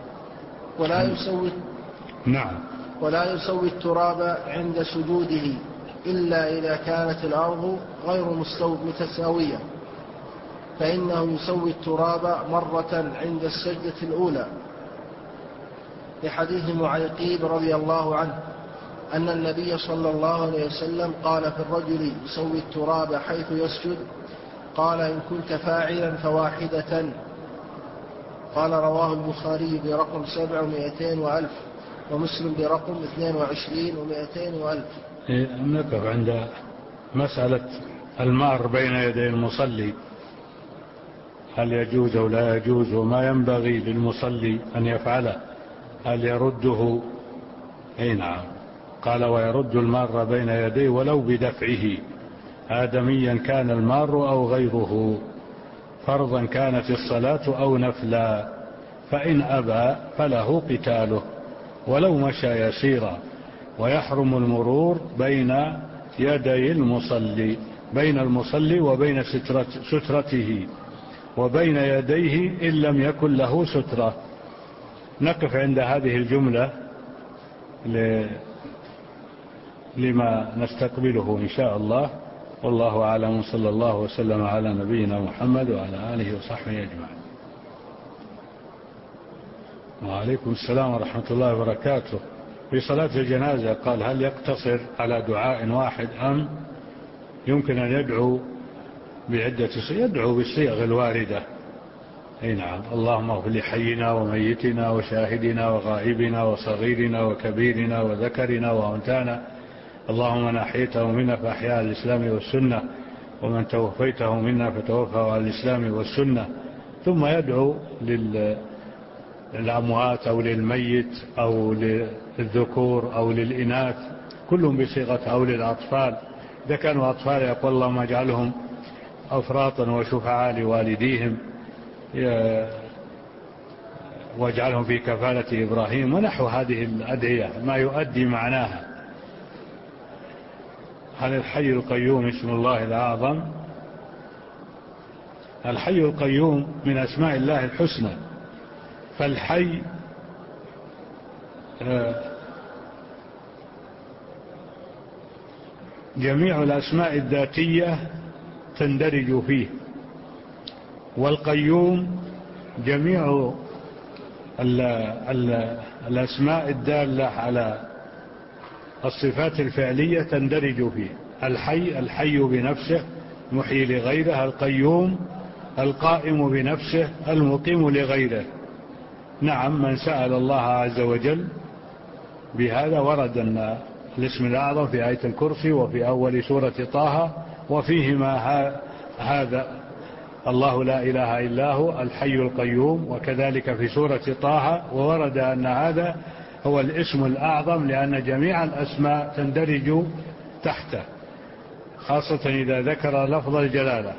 B: ولا يسوي التراب عند سجوده إلا إذا كانت الأرض غير متساوية، فإنه يسوي التراب مرة عند السجدة الأولى، لحديث معيقيب رضي الله عنه أن النبي صلى الله عليه وسلم قال في الرجل يسوي التراب حيث يسجد، قال: إن كنت فاعلا فواحدة. قال: رواه البخاري برقم 7,200,000 ومسلم برقم 22,200,000.
A: نقف عند مسألة المار بين يدي المصلي، هل يجوز أو لا يجوز، وما ينبغي للمصلي أن يفعله، هل يرده؟ نعم. قال: ويرد المار بين يديه ولو بدفعه، آدميا كان المار أو غيره، فرضا كانت الصلاة أو نفلا، فإن أبى فله قتاله ولو مشى يسيرا. ويحرم المرور بين يدي المصلي، بين المصلي وبين سترته وبين يديه إن لم يكن له سترة. نقف عند هذه الجملة لما نستقبله إن شاء الله، والله أعلم. صلى الله وسلم على نبينا محمد وعلى آله وصحبه أجمعين. وعليكم السلام ورحمة الله وبركاته. في صلاة الجنازة قال: هل يقتصر على دعاء واحد أم يمكن أن يدعو بعدة صيغ؟ يدعو بالصيغ الواردة. نعم. اللهم اغفر لحينا وميتنا وشاهدنا وغائبنا وصغيرنا وكبيرنا وذكرنا وأنثانا، اللهم من أحييته منا فأحياء الإسلام والسنة، ومن توفيته منا فتوفه على الإسلام والسنة. ثم يدعو للأموات أو للميت أو للذكور أو للإناث، كلهم بصيغة، أو للأطفال إذا كانوا أطفال يقول: اللهم اجعلهم أفراطا وشفعاء لوالديهم واجعلهم في كفالة إبراهيم، ونحو هذه الأدعية ما يؤدي معناها. هل الحي القيوم اسم الله الأعظم؟ الحي القيوم من أسماء الله الحسنى، فالحي جميع الأسماء الذاتية تندرج فيه، والقيوم جميع الأسماء الدالة على الصفات الفعلية تندرج فيه. الحي بنفسه محيي لغيره، القيوم القائم بنفسه المقيم لغيره. نعم، من سأل الله عز وجل بهذا ورد أن الاسم الأعظم في آية الكرسي وفي أول سورة طه، وفيهما هذا الله لا إله إلا هو الحي القيوم، وكذلك في سورة طه، وورد أن هذا هو الاسم الأعظم لأن جميع الأسماء تندرج تحته، خاصة إذا ذكر لفظ الجلالة.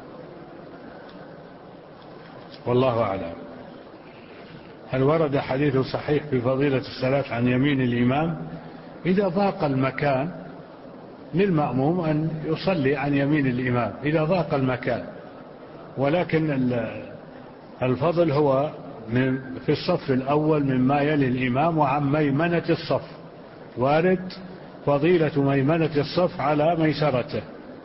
A: والله أعلم. هل ورد حديث صحيح في فضيلة الصلاة عن يمين الإمام؟ إذا ضاق المكان للمأموم أن يصلي عن يمين الإمام إذا ضاق المكان، ولكن الفضل هو في الصف الأول مما يلي الإمام وعن ميمنة الصف، وارد فضيلة ميمنة الصف على ميسرته.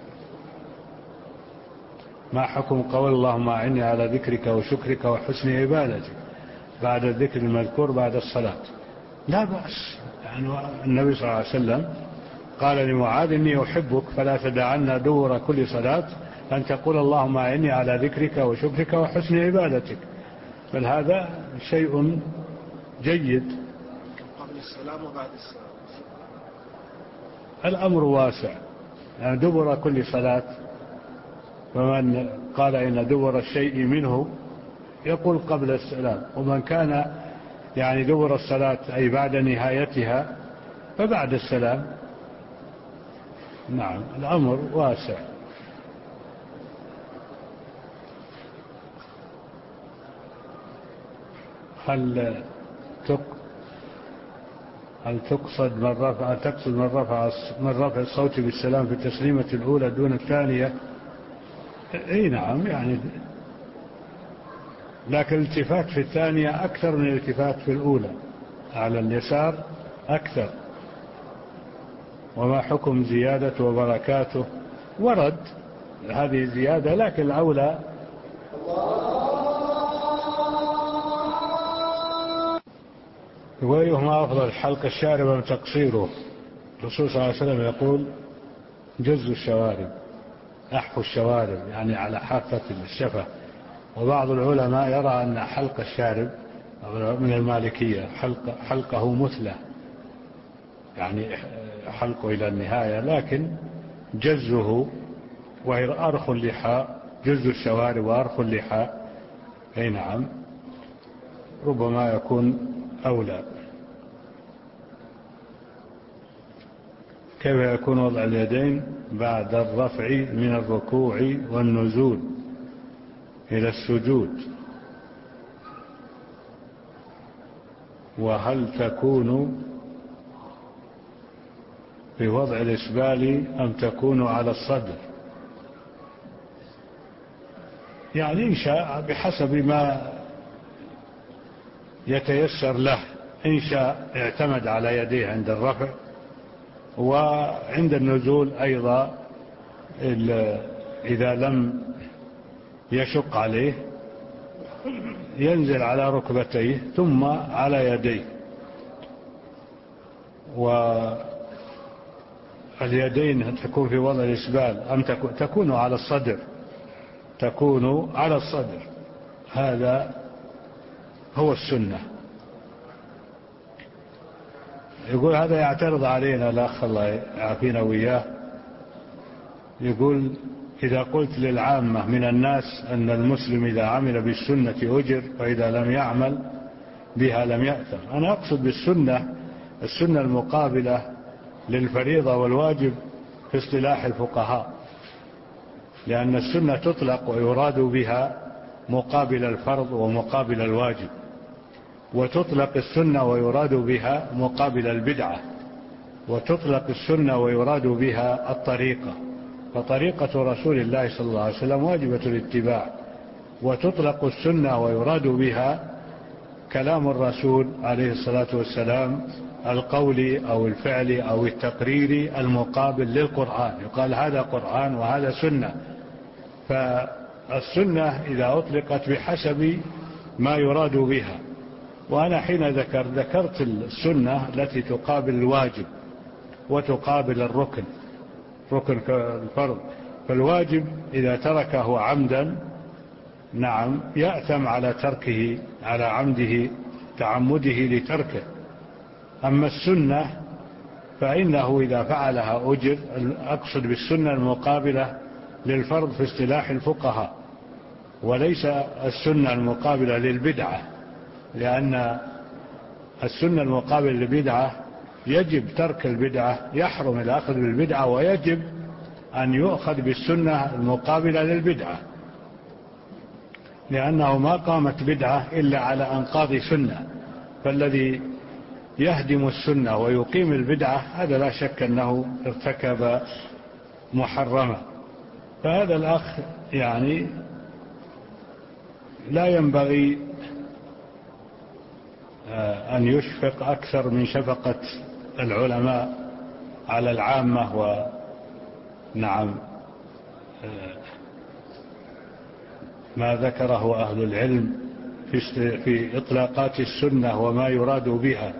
A: ما حكم قول اللهم أعني على ذكرك وشكرك وحسن عبادتك بعد الذكر المذكور بعد الصلاة؟ لا بأس، يعني النبي صلى الله عليه وسلم قال لمعاذ إني أحبك فلا تدعنا دور كل صلاة أن تقول اللهم أعني على ذكرك وشكرك وحسن عبادتك، بل هذا شيء جيد.
B: قبل السلام وبعد السلام
A: الأمر واسع، يعني دبر كل صلاة، ومن قال إن دبر الشيء منه يقول قبل السلام، ومن كان يعني دبر الصلاة أي بعد نهايتها فبعد السلام. نعم، الأمر واسع. هل تقصد من رفع الصوت بالسلام في التسليمة الأولى دون الثانية؟ اي نعم، يعني لكن الالتفات في الثانية أكثر من الالتفات في الأولى، على اليسار أكثر. وما حكم زيادة وبركاته؟ ورد هذه الزيادة، لكن الأولى وأيهما أفضل، حلق الشارب أم تقصيره؟ الرسول صلى الله عليه وسلم يقول جز الشوارب، أحفو الشوارب يعني على حافة الشفة. وبعض العلماء يرى أن حلق الشارب من المالكية حلقه مثلى، يعني حلقه إلى النهاية، لكن جزه وأرخ اللحاء، جز الشوارب وأرخ اللحاء أي نعم ربما يكون أولى. كيف يكون وضع اليدين بعد الرفع من الركوع والنزول إلى السجود؟ وهل تكون في وضع الإسبال أم تكون على الصدر؟ يعني إن شاء بحسب ما يتيسر له، إن شاء اعتمد على يديه عند الرفع، وعند النزول أيضا إذا لم يشق عليه ينزل على ركبتيه ثم على يديه. واليدين تكون في وضع الإسبال أم تكون على الصدر؟ تكون على الصدر، هذا هو السنة. يقول هذا يعترض علينا الأخ الله يعافينا وإياه، يقول إذا قلت للعامة من الناس أن المسلم إذا عمل بالسنة أجر وإذا لم يعمل بها لم يأثم، أنا أقصد بالسنة السنة المقابلة للفريضة والواجب في اصطلاح الفقهاء، لأن السنة تطلق ويراد بها مقابل الفرض ومقابل الواجب، وتطلق السنة ويراد بها مقابل البدعة، وتطلق السنة ويراد بها الطريقة، فطريقة رسول الله صلى الله عليه وسلم واجبة الاتباع، وتطلق السنة ويراد بها كلام الرسول عليه الصلاة والسلام القولي أو الفعلي أو التقريري المقابل للقرآن، يقال هذا قرآن وهذا سنة. فالسنة إذا أطلقت بحسب ما يراد بها. وأنا حين ذكرت السنة التي تقابل الواجب وتقابل الركن، ركن الفرض، فالواجب إذا تركه عمدا نعم يأثم على تركه، على عمده تعمده لتركه. أما السنة فإنه إذا فعلها أجر. أقصد بالسنة المقابلة للفرض في اصطلاح الفقهاء، وليس السنة المقابلة للبدعة، لأن السنة المقابلة للبدعة يجب ترك البدعة، يحرم الأخذ بالبدعة، ويجب أن يؤخذ بالسنة المقابلة للبدعة، لأنه ما قامت بدعة إلا على أنقاض سنة. فالذي يهدم السنة ويقيم البدعة هذا لا شك أنه ارتكب محرما. فهذا الأخ يعني لا ينبغي أن يشفق أكثر من شفقة العلماء على العامة، ونعم ما ذكره أهل العلم في إطلاقات السنة وما يراد بها.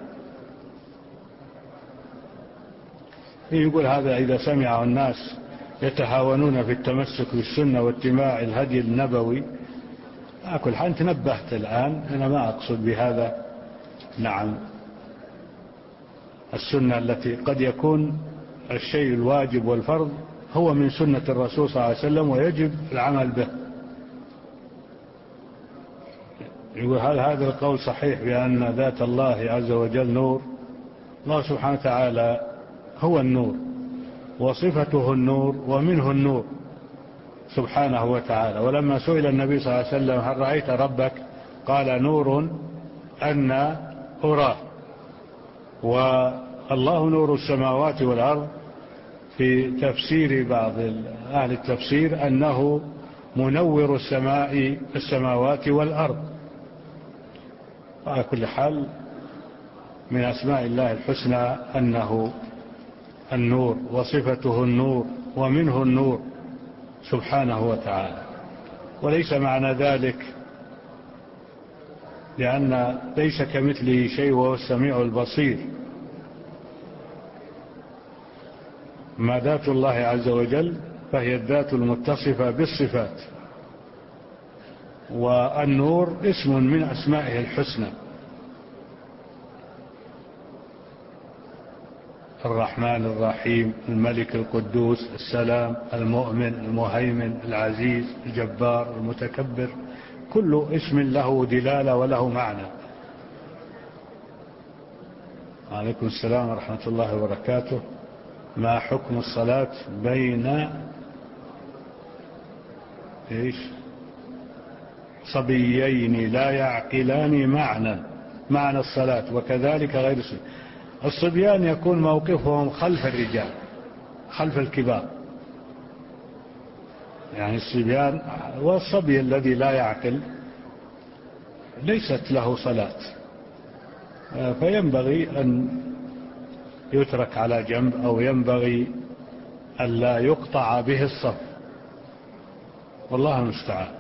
A: يقول هذا إذا سمع الناس يتهاونون في التمسك بالسنة واتباع الهدي النبوي. أكل حال تنبهت الآن، أنا ما أقصد بهذا نعم السنة التي قد يكون الشيء الواجب والفرض هو من سنة الرسول صلى الله عليه وسلم ويجب العمل به. يقول هل هذا القول صحيح بأن ذات الله عز وجل نور؟ الله سبحانه وتعالى هو النور وصفته النور ومنه النور سبحانه وتعالى. ولما سئل النبي صلى الله عليه وسلم هل رأيت ربك؟ قال نور أن أراه. والله نور السماوات والأرض في تفسير بعض أهل التفسير أنه منور السماوات والأرض. على كل حال من أسماء الله الحسنى أنه النور وصفته النور ومنه النور سبحانه وتعالى. وليس معنى ذلك، لأن ليس كمثله شيء وهو السميع البصير. ما ذات الله عز وجل فهي الذات المتصفة بالصفات، والنور اسم من أسمائه الحسنى. الرحمن الرحيم، الملك القدوس السلام المؤمن المهيمن العزيز الجبار المتكبر، كل اسم له دلالة وله معنى. عليكم السلام ورحمة الله وبركاته. ما حكم الصلاة بين صبيين لا يعقلان معنى الصلاة وكذلك غير الصبيان؟ الصبيان يكون موقفهم خلف الرجال، خلف الكبار، يعني الصبيان. والصبي الذي لا يعقل ليست له صلاة، فينبغي أن يترك على جنب، أو ينبغي أن لا يقطع به الصف، والله المستعان.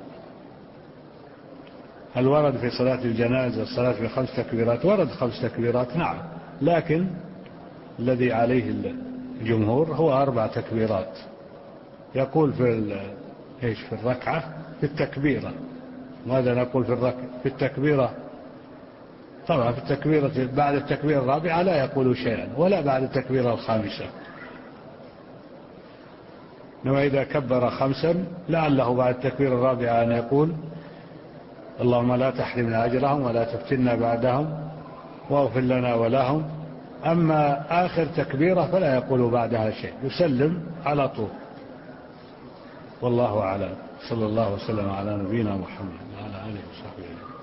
A: هل ورد في صلاة الجنازة الصلاة ب5 تكبيرات؟ ورد 5 تكبيرات نعم، لكن الذي عليه الجمهور هو 4 تكبيرات. يقول في الركعة في التكبيرة. ماذا نقول في التكبيرة؟ طبعا في التكبيرة بعد التكبيرة الرابعة لا يقول شيئا، ولا بعد التكبيرة الخامسة. وإذا كبر 5 لعله بعد التكبيرة الرابعة أن يقول اللهم لا تحرمنا أجرهم ولا تفتنا بعدهم واغفر لنا ولهم. أما آخر تكبيرة فلا يقول بعدها شيء، يسلم على طول. والله أعلم. صلى الله وسلم على نبينا محمد وعلى آله وصحبه.